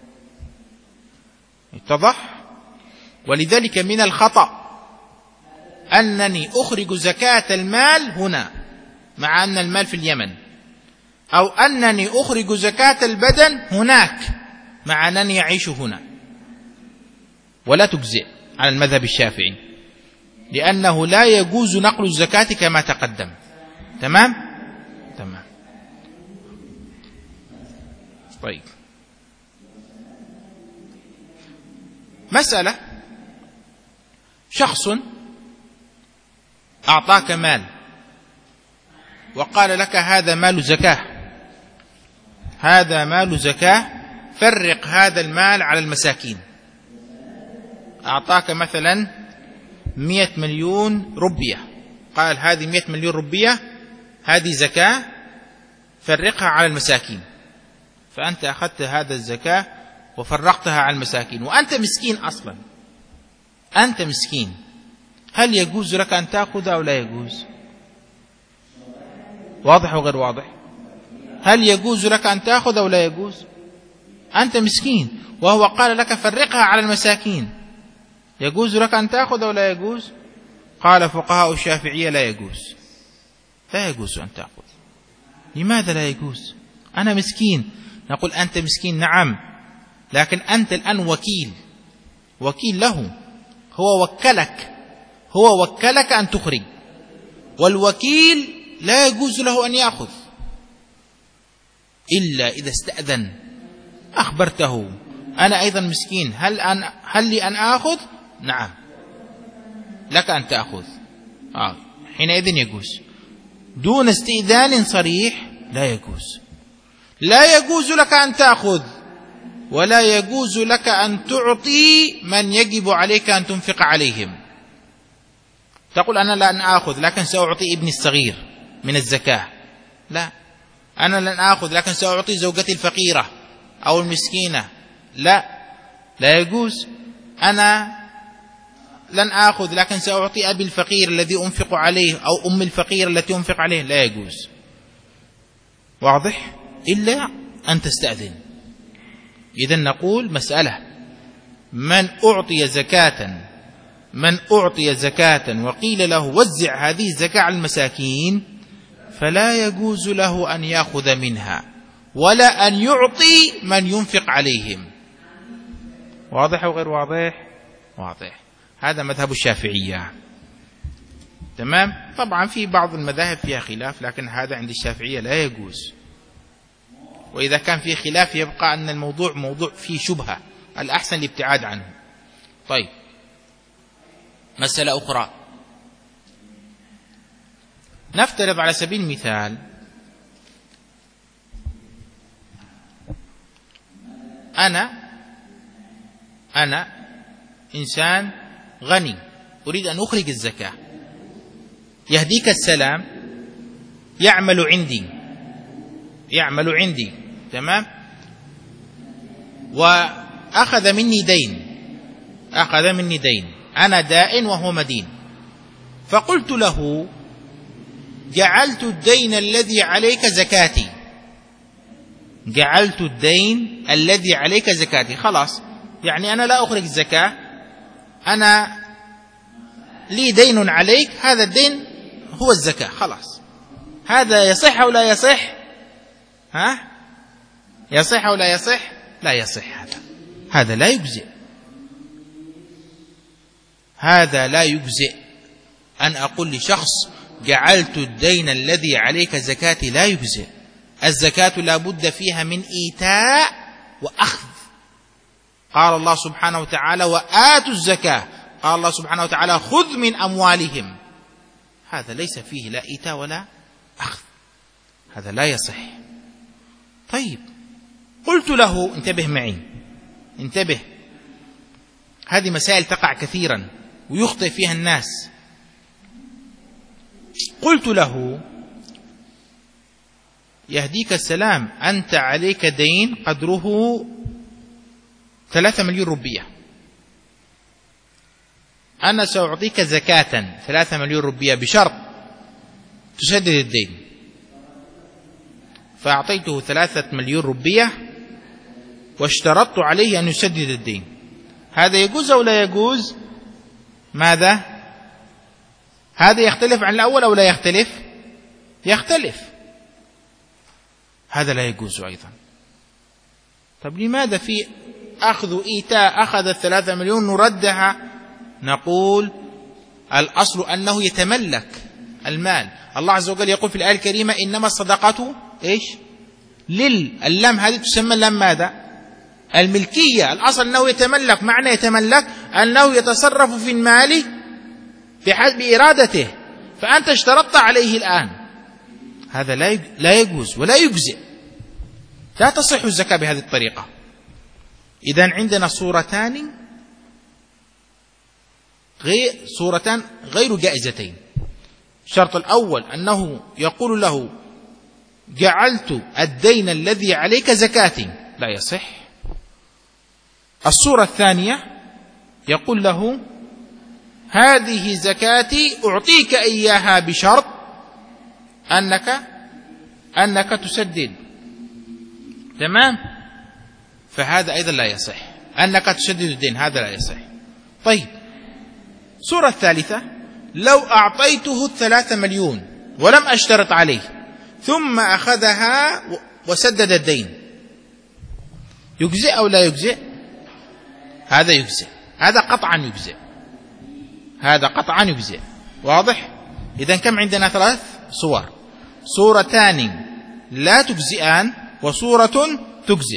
اتضح؟ ولذلك من الخطأ أنني أخرج زكاة المال هنا مع أن المال في اليمن، أو أنني أخرج زكاة البدن هناك مع أنني أعيش هنا، ولا تجزئ على المذهب الشافعي، لأنه لا يجوز نقل الزكاة كما تقدم. تمام؟ تمام. طيب، مسألة: شخص أعطاك مال وقال لك هذا مال زكاة، هذا مال زكاة، فرق هذا المال على المساكين. أعطاك مثلا مئة مليون ربية، قال هذه مئة مليون ربية، هذه زكاة، فرقها على المساكين. فأنت أخذت هذا الزكاة وفرقتها على المساكين، وأنت مسكين أصلا، أنت مسكين، هل يجوز لك أن تأخذ أو لا يجوز؟ واضح أو غير واضح؟ هل يجوز لك أن تأخذ أو لا يجوز؟ أنت مسكين وهو قال لك فرقها على المساكين، يجوز لك أن تأخذ أو لا يجوز؟ قال فقهاء الشافعية لا يجوز، لا يجوز أن تأخذ. لماذا لا يجوز؟ أنا مسكين. نقول أنت مسكين، نعم، لكن أنت الآن وكيل، وكيل له، هو وكلك، هو وكلك أن تخرج، والوكيل لا يجوز له أن يأخذ إلا إذا استأذن، أخبرته أنا أيضا مسكين، هل أن هل لي أن آخذ؟ نعم، لك أن تأخذ. آه. حينئذ يجوز. دون استئذان صريح لا يجوز. لا يجوز لك أن تأخذ، ولا يجوز لك أن تعطي من يجب عليك أن تنفق عليهم. تقول أنا لن آخذ لكن سأعطي ابني الصغير من الزكاة، لا، أنا لن آخذ لكن سأعطي زوجتي الفقيرة أو المسكينة، لا، لا يجوز. أنا لن آخذ لكن سأعطي أبي الفقير الذي أنفق عليه أو أم الفقير التي أنفق عليه، لا يجوز. واضح؟ إلا أن تستأذن. إذن نقول مسألة: من أعطي زكاة من أعطي زكاة وقيل له وزع هذه الزكاة على المساكين، فلا يجوز له أن يأخذ منها ولا أن يعطي من ينفق عليهم. واضح أو غير واضح؟ واضح. هذا مذهب الشافعية. تمام. طبعا في بعض المذاهب فيها خلاف، لكن هذا عند الشافعية لا يجوز. وإذا كان فيه خلاف يبقى أن الموضوع موضوع فيه شبهة، الأحسن الابتعاد عنه. طيب، مسألة أخرى، نفترض على سبيل المثال أنا أنا إنسان غني أريد أن أخرج الزكاة، يهديك السلام، يعمل عندي يعمل عندي تمام، وأخذ مني دين أخذ مني دين أنا دائن وهو مدين، فقلت له جعلت الدين الذي عليك زكاتي جعلت الدين الذي عليك زكاتي خلاص، يعني أنا لا أخرج الزكاة، أنا لي دين عليك، هذا الدين هو الزكاة، خلاص. هذا يصح أو لا يصح؟ ها؟ يصح أو لا يصح؟ لا يصح. هذا هذا لا يجزئ هذا لا يجزئ أن أقول لشخص جعلت الدين الذي عليك زكاتي، لا يجزئ. الزكاة لا بد فيها من إيتاء وأخذ. قال الله سبحانه وتعالى وآتوا الزكاة، قال الله سبحانه وتعالى خذ من أموالهم. هذا ليس فيه لا إيتاء ولا أخذ، هذا لا يصح. طيب قلت له، انتبه معي، انتبه، هذه مسائل تقع كثيرا ويخطئ فيها الناس. قلت له يهديك السلام أنت عليك دين قدره ثلاثة مليون روبية، أنا سأعطيك زكاة ثلاثة مليون روبية بشرط تسدد الدين. فأعطيته ثلاثة مليون روبية واشترطت عليه أن يسدد الدين. هذا يجوز أو لا يجوز؟ ماذا؟ هذا يختلف عن الأول أو لا يختلف؟ يختلف، هذا لا يجوز أيضا. طب لماذا في أخذ إيتاء أخذ الثلاثة مليون نردها؟ نقول الأصل أنه يتملك المال. الله عز وجل يقول في الآية الكريمة إنما الصدقة إيش؟ لل اللام هذه تسمى اللام ماذا؟ الملكية. الأصل أنه يتملك، معنى يتملك أنه يتصرف في المال بحسب إرادته، فأنت اشترطت عليه الآن، هذا لا يجوز ولا يجزئ، لا تصح الزكاة بهذه الطريقة. إذن عندنا صورتان غير صورتان غير جائزتين. الشرط الأول أنه يقول له جعلت الدين الذي عليك زكاتي، لا يصح. الصورة الثانية يقول له هذه زكاتي أعطيك إياها بشرط أنك أنك تسدد، تمام؟ فهذا أيضا لا يصح، أنك تسدد الدين هذا لا يصح. طيب الصورة الثالثة لو أعطيته الثلاثة مليون ولم أشترط عليه ثم أخذها وسدد الدين، يجزئ أو لا يجزئ؟ هذا يجزئ، هذا قطعا يجزئ، هذا قطعا يجزئ، واضح؟ إذن كم عندنا؟ ثلاث صور، صورتان لا تجزئان وصورة تجزئ.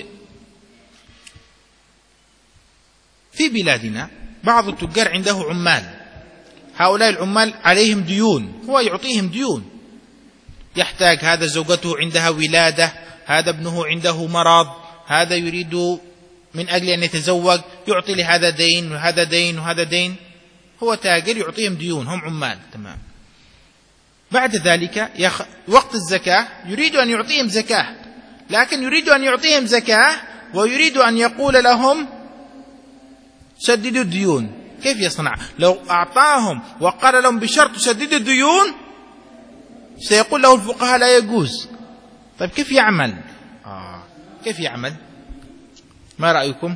في بلادنا بعض التجار عنده عمال، هؤلاء العمال عليهم ديون، هو يعطيهم ديون، يحتاج هذا زوجته عندها ولادة، هذا ابنه عنده مرض، هذا يريد من أجل أن يتزوج يعطي لهذا دين وهذا دين وهذا دين، هو تاجر يعطيهم ديون، هم عمال، تمام. بعد ذلك يخ... وقت الزكاة يريد أن يعطيهم زكاة، لكن يريد أن يعطيهم زكاة ويريد أن يقول لهم سددوا الديون. كيف يصنع؟ لو أعطاهم وقال لهم بشرط سددوا الديون سيقول له الفقهاء لا يجوز. طيب كيف يعمل؟ آه. كيف يعمل؟ ما رأيكم؟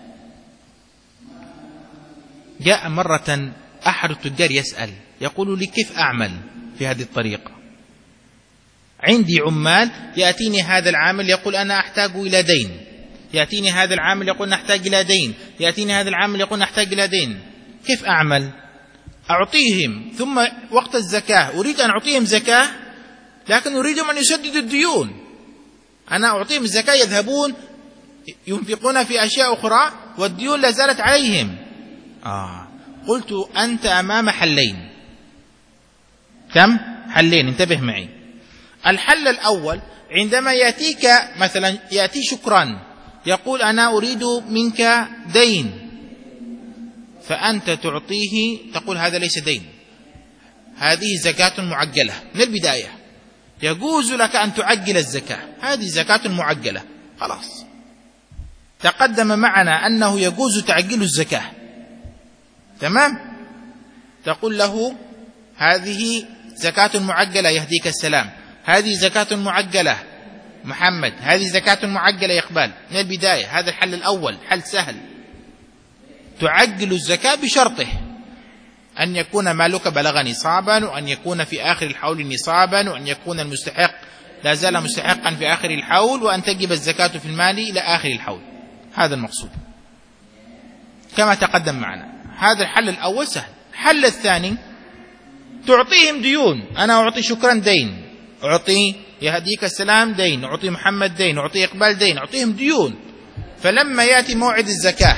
جاء مرة أحد التجار يسأل، يقول لي كيف أعمل في هذه الطريقة؟ عندي عمال، يأتيني هذا العامل يقول أنا أحتاج إلى دين، يأتيني هذا العامل يقول نحتاج إلى دين، يأتيني هذا العامل يقول نحتاج إلى دين، كيف أعمل؟ أعطيهم ثم وقت الزكاة أريد أن أعطيهم زكاة، لكن أريدهم أن يسددوا الديون. أنا أعطيهم الزكاة يذهبون ينفقون في أشياء أخرى والديون لا زالت عليهم. آه. قلت أنت أمام حلين. كم؟ حلين، انتبه معي. الحل الأول عندما يأتيك مثلا يأتي شكرا يقول أنا أريد منك دين، فأنت تعطيه تقول هذا ليس دين، هذه زكاة معجلة من البداية، يجوز لك أن تعجل الزكاة، هذه زكاة معجلة، خلاص. تقدم معنا أنه يجوز تعجيل الزكاة، تمام؟ تقول له هذه زكاة معجلة يهديك السلام، هذه زكاة معجلة محمد، هذه زكاة معجلة إقبال، من البداية. هذا الحل الأول، حل سهل. تعجل الزكاة بشرطه أن يكون مالك بلغ نصابا، وأن يكون في آخر الحول نصابا، وأن يكون المستحق لا زال مستحقا في آخر الحول، وأن تجب الزكاة في المال إلى آخر الحول. هذا المقصود كما تقدم معنا. هذا الحل الأول سهل. الحل الثاني تعطيهم ديون، أنا أعطي شكرا دين، أعطي يهديك السلام دين، أعطي محمد دين، أعطي إقبال دين، أعطيهم ديون. فلما يأتي موعد الزكاة،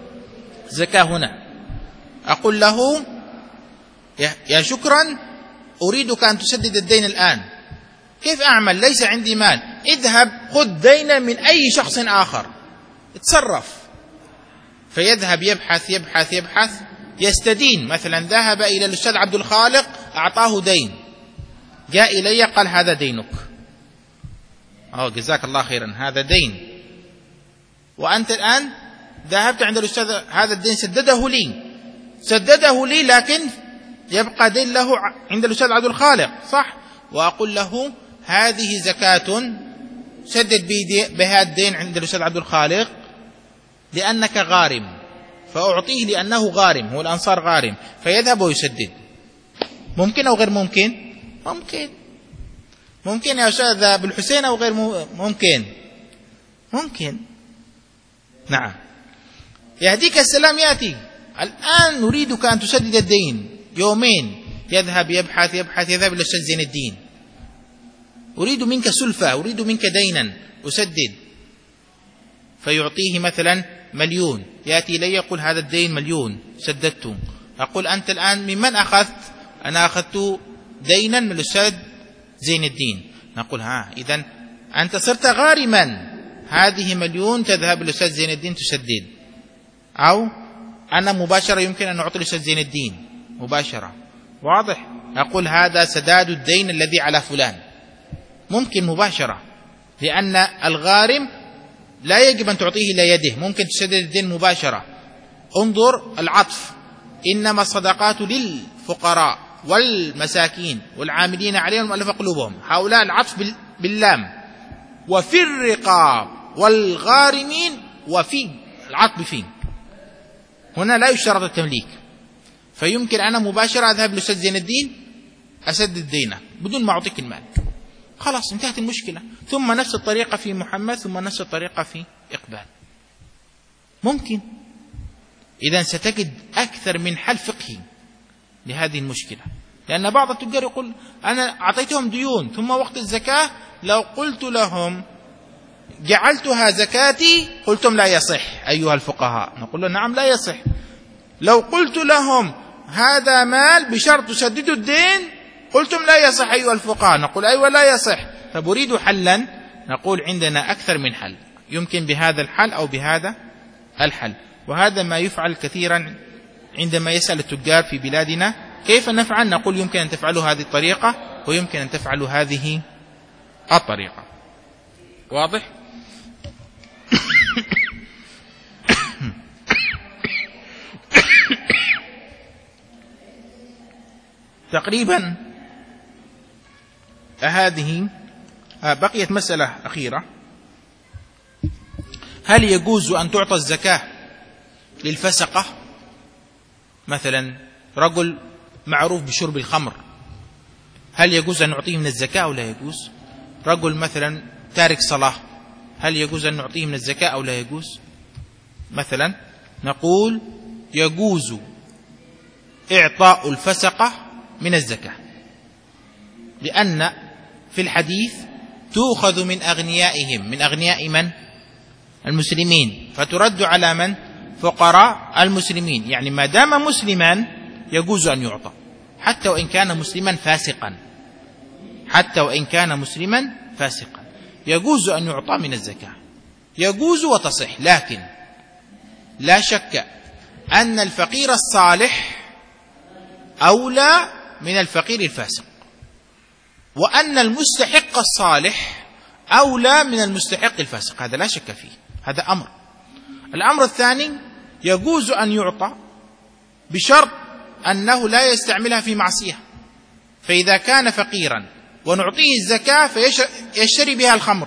زكاة هنا، أقول له يا شكرا أريدك أن تسدد الدين الآن، كيف أعمل؟ ليس عندي مال. اذهب خذ دينا من أي شخص آخر، اتصرف. فيذهب يبحث يبحث يبحث يستدين. مثلا ذهب إلى الأستاذ عبد الخالق أعطاه دين، جاء إلي قال هذا دينك، أو جزاك الله خيرا هذا دين، وأنت الآن ذهبت عند الأستاذ هذا الدين سدده لي سدده لي لكن يبقى دين له عند الأستاذ عبد الخالق، صح؟ وأقول له هذه زكاة سدد بها الدين عند الأستاذ عبد الخالق لأنك غارم، فأعطيه لأنه غارم، هو الأنصار غارم، فيذهب ويسدد. ممكن أو غير ممكن؟ ممكن ممكن يا أستاذ أبو الحسين أو غير ممكن؟ ممكن. نعم. يهديك السلام يأتي الآن نريدك أن تسدد الدين، يومين يذهب يبحث يبحث يذهب إلى الأستاذ زين الدين، أريد منك سلفة، أريد منك دينا أسدد، فيعطيه مثلا مليون، يأتي إلي يقول هذا الدين مليون سددته. أقول أنت الآن ممن أخذت؟ أنا أخذت دينا من الأستاذ زين الدين. نقول ها إذن أنت صرت غارما، هذه مليون تذهب إلى الأستاذ زين الدين تسدد. أو أنا مباشرة يمكن أن أعطي الأستاذ زين الدين مباشرة، واضح؟ أقول هذا سداد الدين الذي على فلان، ممكن مباشرة، لأن الغارم لا يجب أن تعطيه إلى يده، ممكن تسدد الدين مباشرة. انظر العطف، إنما الصدقات للفقراء والمساكين والعاملين عليهم والمؤلفة قلوبهم، هؤلاء العطف باللام. وفي الرقاب والغارمين، وفي العطف فيه، هنا لا يشترط التمليك، فيمكن أنا مباشرة أذهب لأستاذ زين الدين أسدد دينه بدون ما أعطيك المال، خلاص انتهت المشكلة. ثم نفس الطريقة في محمد، ثم نفس الطريقة في إقبال، ممكن. إذن ستجد أكثر من حل فقهي لهذه المشكلة، لأن بعض التجار يقول أنا أعطيتهم ديون ثم وقت الزكاة لو قلت لهم جعلتها زكاتي قلتم لا يصح أيها الفقهاء. نقول له نعم لا يصح. لو قلت لهم هذا مال بشرط تسددوا الدين قلتم لا يصح أيها الفقهاء. نقول أيوة لا يصح. فبريد حلا، نقول عندنا أكثر من حل، يمكن بهذا الحل أو بهذا الحل. وهذا ما يفعل كثيرا عندما يسأل التجار في بلادنا كيف نفعل، نقول يمكن أن تفعلوا هذه الطريقة ويمكن أن تفعلوا هذه الطريقة. واضح؟ تقريبا هذه بقيت مسألة أخيرة، هل يجوز أن تعطى الزكاة للفسقة؟ مثلا رجل معروف بشرب الخمر، هل يجوز أن نعطيه من الزكاة أو لا يجوز؟ رجل مثلا تارك صلاة، هل يجوز أن نعطيه من الزكاة أو لا يجوز؟ مثلا نقول يجوز إعطاء الفسقة من الزكاة، لأن في الحديث تؤخذ من أغنيائهم، من أغنياء من؟ المسلمين، فترد على من؟ فقراء المسلمين. يعني ما دام مسلما يجوز أن يعطى، حتى وإن كان مسلما فاسقا، حتى وإن كان مسلما فاسقا يجوز أن يعطى من الزكاة، يجوز وتصح. لكن لا شك أن الفقير الصالح أولى من الفقير الفاسق، وأن المستحق الصالح أولى من المستحق الفاسق، هذا لا شك فيه، هذا أمر. الأمر الثاني يجوز أن يعطى بشرط أنه لا يستعملها في معصية، فإذا كان فقيرا ونعطيه الزكاة فيشتري بها الخمر،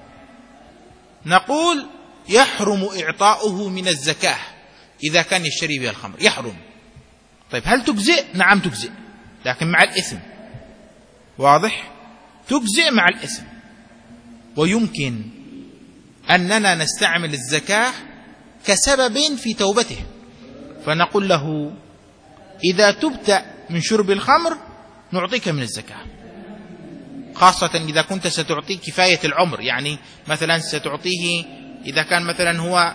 نقول يحرم إعطاؤه من الزكاة إذا كان يشتري بها الخمر، يحرم. طيب هل تجزئ؟ نعم تجزئ، لكن مع الإثم. واضح؟ تجزئ مع الإثم. ويمكن أننا نستعمل الزكاة كسبب في توبته، فنقول له إذا تبت من شرب الخمر نعطيك من الزكاة، خاصة إذا كنت ستعطيه كفاية العمر. يعني مثلا ستعطيه إذا كان مثلا هو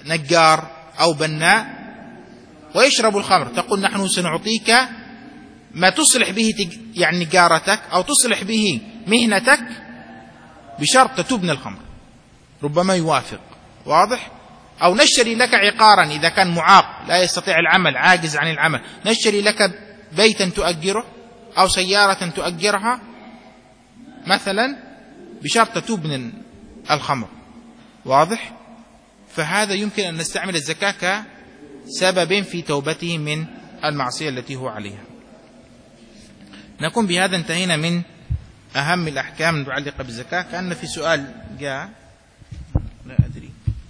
نجار أو بناء ويشرب الخمر، تقول نحن سنعطيك ما تصلح به يعني جارتك أو تصلح به مهنتك بشرط تتوب من الخمر، ربما يوافق. واضح؟ أو نشتري لك عقارا إذا كان معاق لا يستطيع العمل، عاجز عن العمل، نشتري لك بيتا تؤجره أو سيارة تؤجرها مثلا بشرط تتوب من الخمر. واضح؟ فهذا يمكن أن نستعمل الزكاة كسبب في توبته من المعصية التي هو عليها. نكون بهذا انتهينا من أهم الأحكام المتعلقة بالزكاة. كأن في سؤال جاء، لا أدري.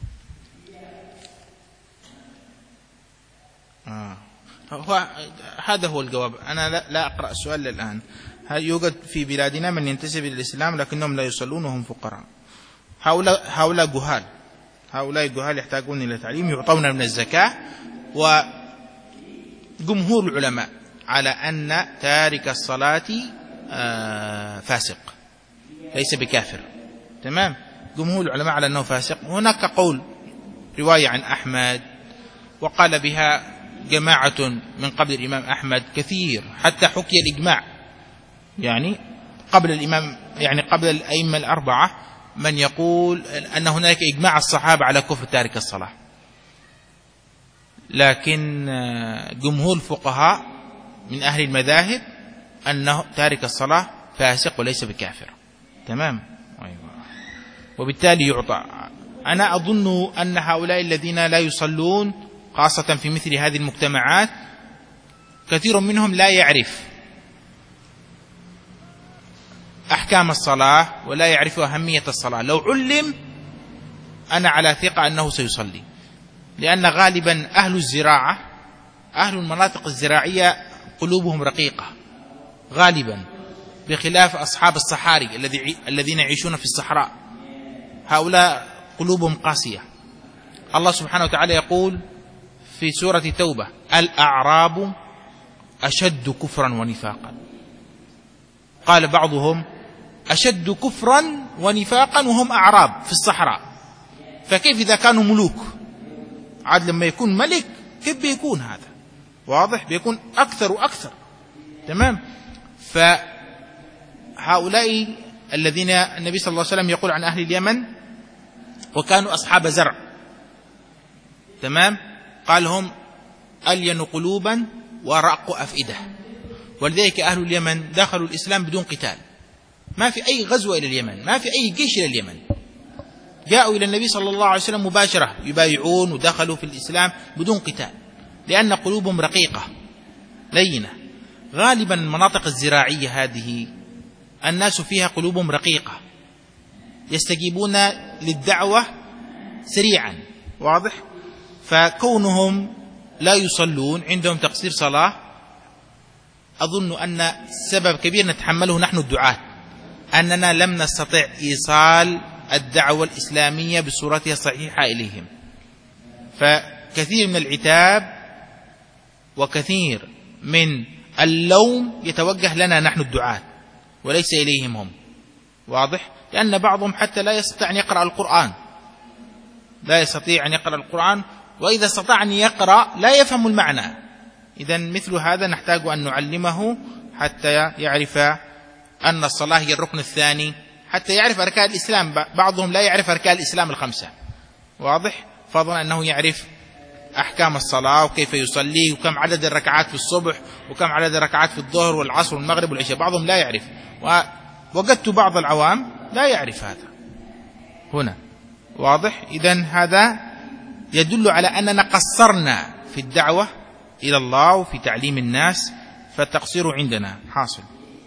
آه. هو هذا هو الجواب. أنا لا, لا أقرأ السؤال الآن. يوجد في بلادنا من ينتسب إلى الإسلام لكنهم لا يصلون وهم فقراء. هؤلاء هؤلاء جهال، هؤلاء الجهال يحتاجون إلى تعليم، يعطون من الزكاة. وجمهور العلماء على أن تارك الصلاة فاسق ليس بكافر. تمام؟ جمهور العلماء على أنه فاسق. هناك قول رواية عن أحمد وقال بها جماعة من قبل الإمام أحمد كثير، حتى حكي الإجماع يعني قبل الإمام، يعني قبل الأئمة الأربعة، من يقول أن هناك إجماع الصحابة على كفر تارك الصلاة. لكن جمهور الفقهاء من أهل المذاهب أنه تارك الصلاة فاسق وليس بكافر. تمام؟ أيوة. وبالتالي يعطى. أنا أظن أن هؤلاء الذين لا يصلون خاصة في مثل هذه المجتمعات كثير منهم لا يعرف أحكام الصلاة ولا يعرف أهمية الصلاة. لو علم أنا على ثقة أنه سيصلي، لأن غالبا أهل الزراعة، أهل المناطق الزراعية قلوبهم رقيقة غالبا، بخلاف أصحاب الصحاري الذين يعيشون في الصحراء، هؤلاء قلوبهم قاسية. الله سبحانه وتعالى يقول في سورة التوبة: الأعراب أشد كفرا ونفاقا. قال بعضهم: أشد كفرا ونفاقا وهم أعراب في الصحراء، فكيف إذا كانوا ملوك؟ عاد لما يكون ملك كيف بيكون هذا؟ واضح؟ بيكون أكثر وأكثر. تمام؟ فهؤلاء الذين النبي صلى الله عليه وسلم يقول عن أهل اليمن: وكانوا أصحاب زرع. تمام؟ قال: هم ألين قلوبا ورق أفئدة. ولذلك أهل اليمن دخلوا الإسلام بدون قتال، ما في أي غزوة إلى اليمن، ما في أي جيش إلى اليمن، جاءوا إلى النبي صلى الله عليه وسلم مباشرة يبايعون ودخلوا في الإسلام بدون قتال، لأن قلوبهم رقيقة لينة. غالبا المناطق الزراعية هذه الناس فيها قلوبهم رقيقة، يستجيبون للدعوة سريعا. واضح؟ فكونهم لا يصلون، عندهم تقصير صلاة، أظن أن سبب كبير نتحمله نحن الدعاة، أننا لم نستطع إيصال الدعوة الإسلامية بصورتها الصحيحة إليهم. فكثير من العتاب وكثير من اللوم يتوجه لنا نحن الدعاة وليس إليهم هم. واضح؟ لأن بعضهم حتى لا يستطيع أن يقرأ القرآن، لا يستطيع أن يقرأ القرآن، وإذا استطاع أن يقرأ لا يفهم المعنى. إذن مثل هذا نحتاج أن نعلمه حتى يعرف أن الصلاة هي الركن الثاني، حتى يعرف أركان الإسلام. بعضهم لا يعرف أركان الإسلام الخمسة. واضح؟ فضلا أنه يعرف أحكام الصلاة وكيف يصلي وكم عدد الركعات في الصبح وكم عدد الركعات في الظهر والعصر والمغرب والعشاء. بعضهم لا يعرف، ووجدت بعض العوام لا يعرف هذا هنا. واضح؟ إذن هذا يدل على أننا قصرنا في الدعوة إلى الله وفي تعليم الناس، فالتقصير عندنا حاصل.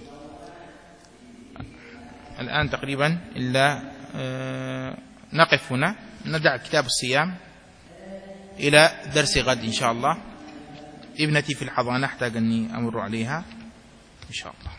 الآن تقريبا إلا نقف هنا، ندع كتاب الصيام إلى درس غد إن شاء الله. ابنتي في الحضانة أحتاج أني أمر عليها إن شاء الله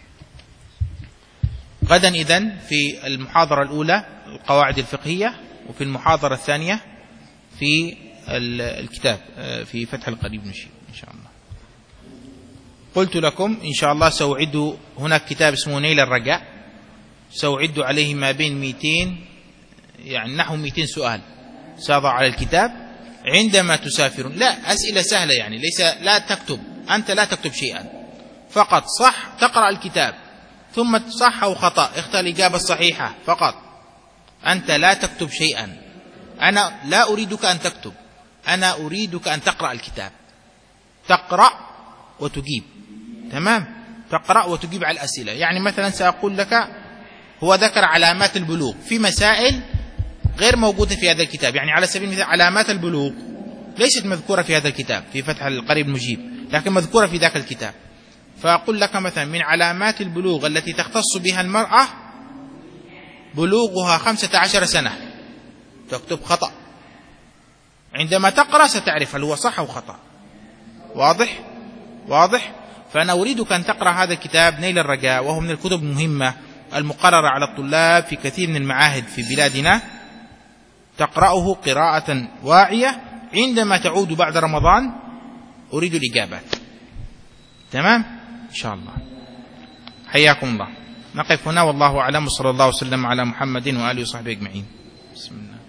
غدا. إذن في المحاضرة الأولى القواعد الفقهية، وفي المحاضرة الثانية في الكتاب في فتح القريب نشيد إن شاء الله. قلت لكم إن شاء الله سأعد هناك كتاب اسمه نيل الرجاء، سأعد عليه ما بين مئتين، يعني نحو مئتين سؤال سأضع على الكتاب عندما تسافرون. لا، أسئلة سهلة، يعني ليس لا تكتب، أنت لا تكتب شيئا، فقط صح تقرأ الكتاب، ثم صح أو خطأ اختر الإجابة الصحيحة فقط. أنت لا تكتب شيئا، أنا لا أريدك أن تكتب، أنا أريدك أن تقرأ الكتاب، تقرأ وتجيب. تمام؟ تقرأ وتجيب على الأسئلة. يعني مثلا سأقول لك هو ذكر علامات البلوغ في مسائل غير موجودة في هذا الكتاب، يعني على سبيل المثال علامات البلوغ ليست مذكورة في هذا الكتاب في فتح القريب المجيب، لكن مذكورة في ذاك الكتاب. فأقول لك مثلا من علامات البلوغ التي تختص بها المرأة بلوغها خمسة عشر سنة، تكتب خطأ، عندما تقرأ ستعرف هل هو صح أو خطأ. واضح؟ واضح؟ فأنا أريدك أن تقرأ هذا الكتاب نيل الرجاء، وهو من الكتب المهمة المقررة على الطلاب في كثير من المعاهد في بلادنا، تقرأه قراءة واعية. عندما تعود بعد رمضان أريد الإجابات. تمام؟ إن شاء الله. حياكم الله. نقف هنا والله أعلم، وصلى الله وسلم على محمد وآله وصحبه أجمعين. بسم الله.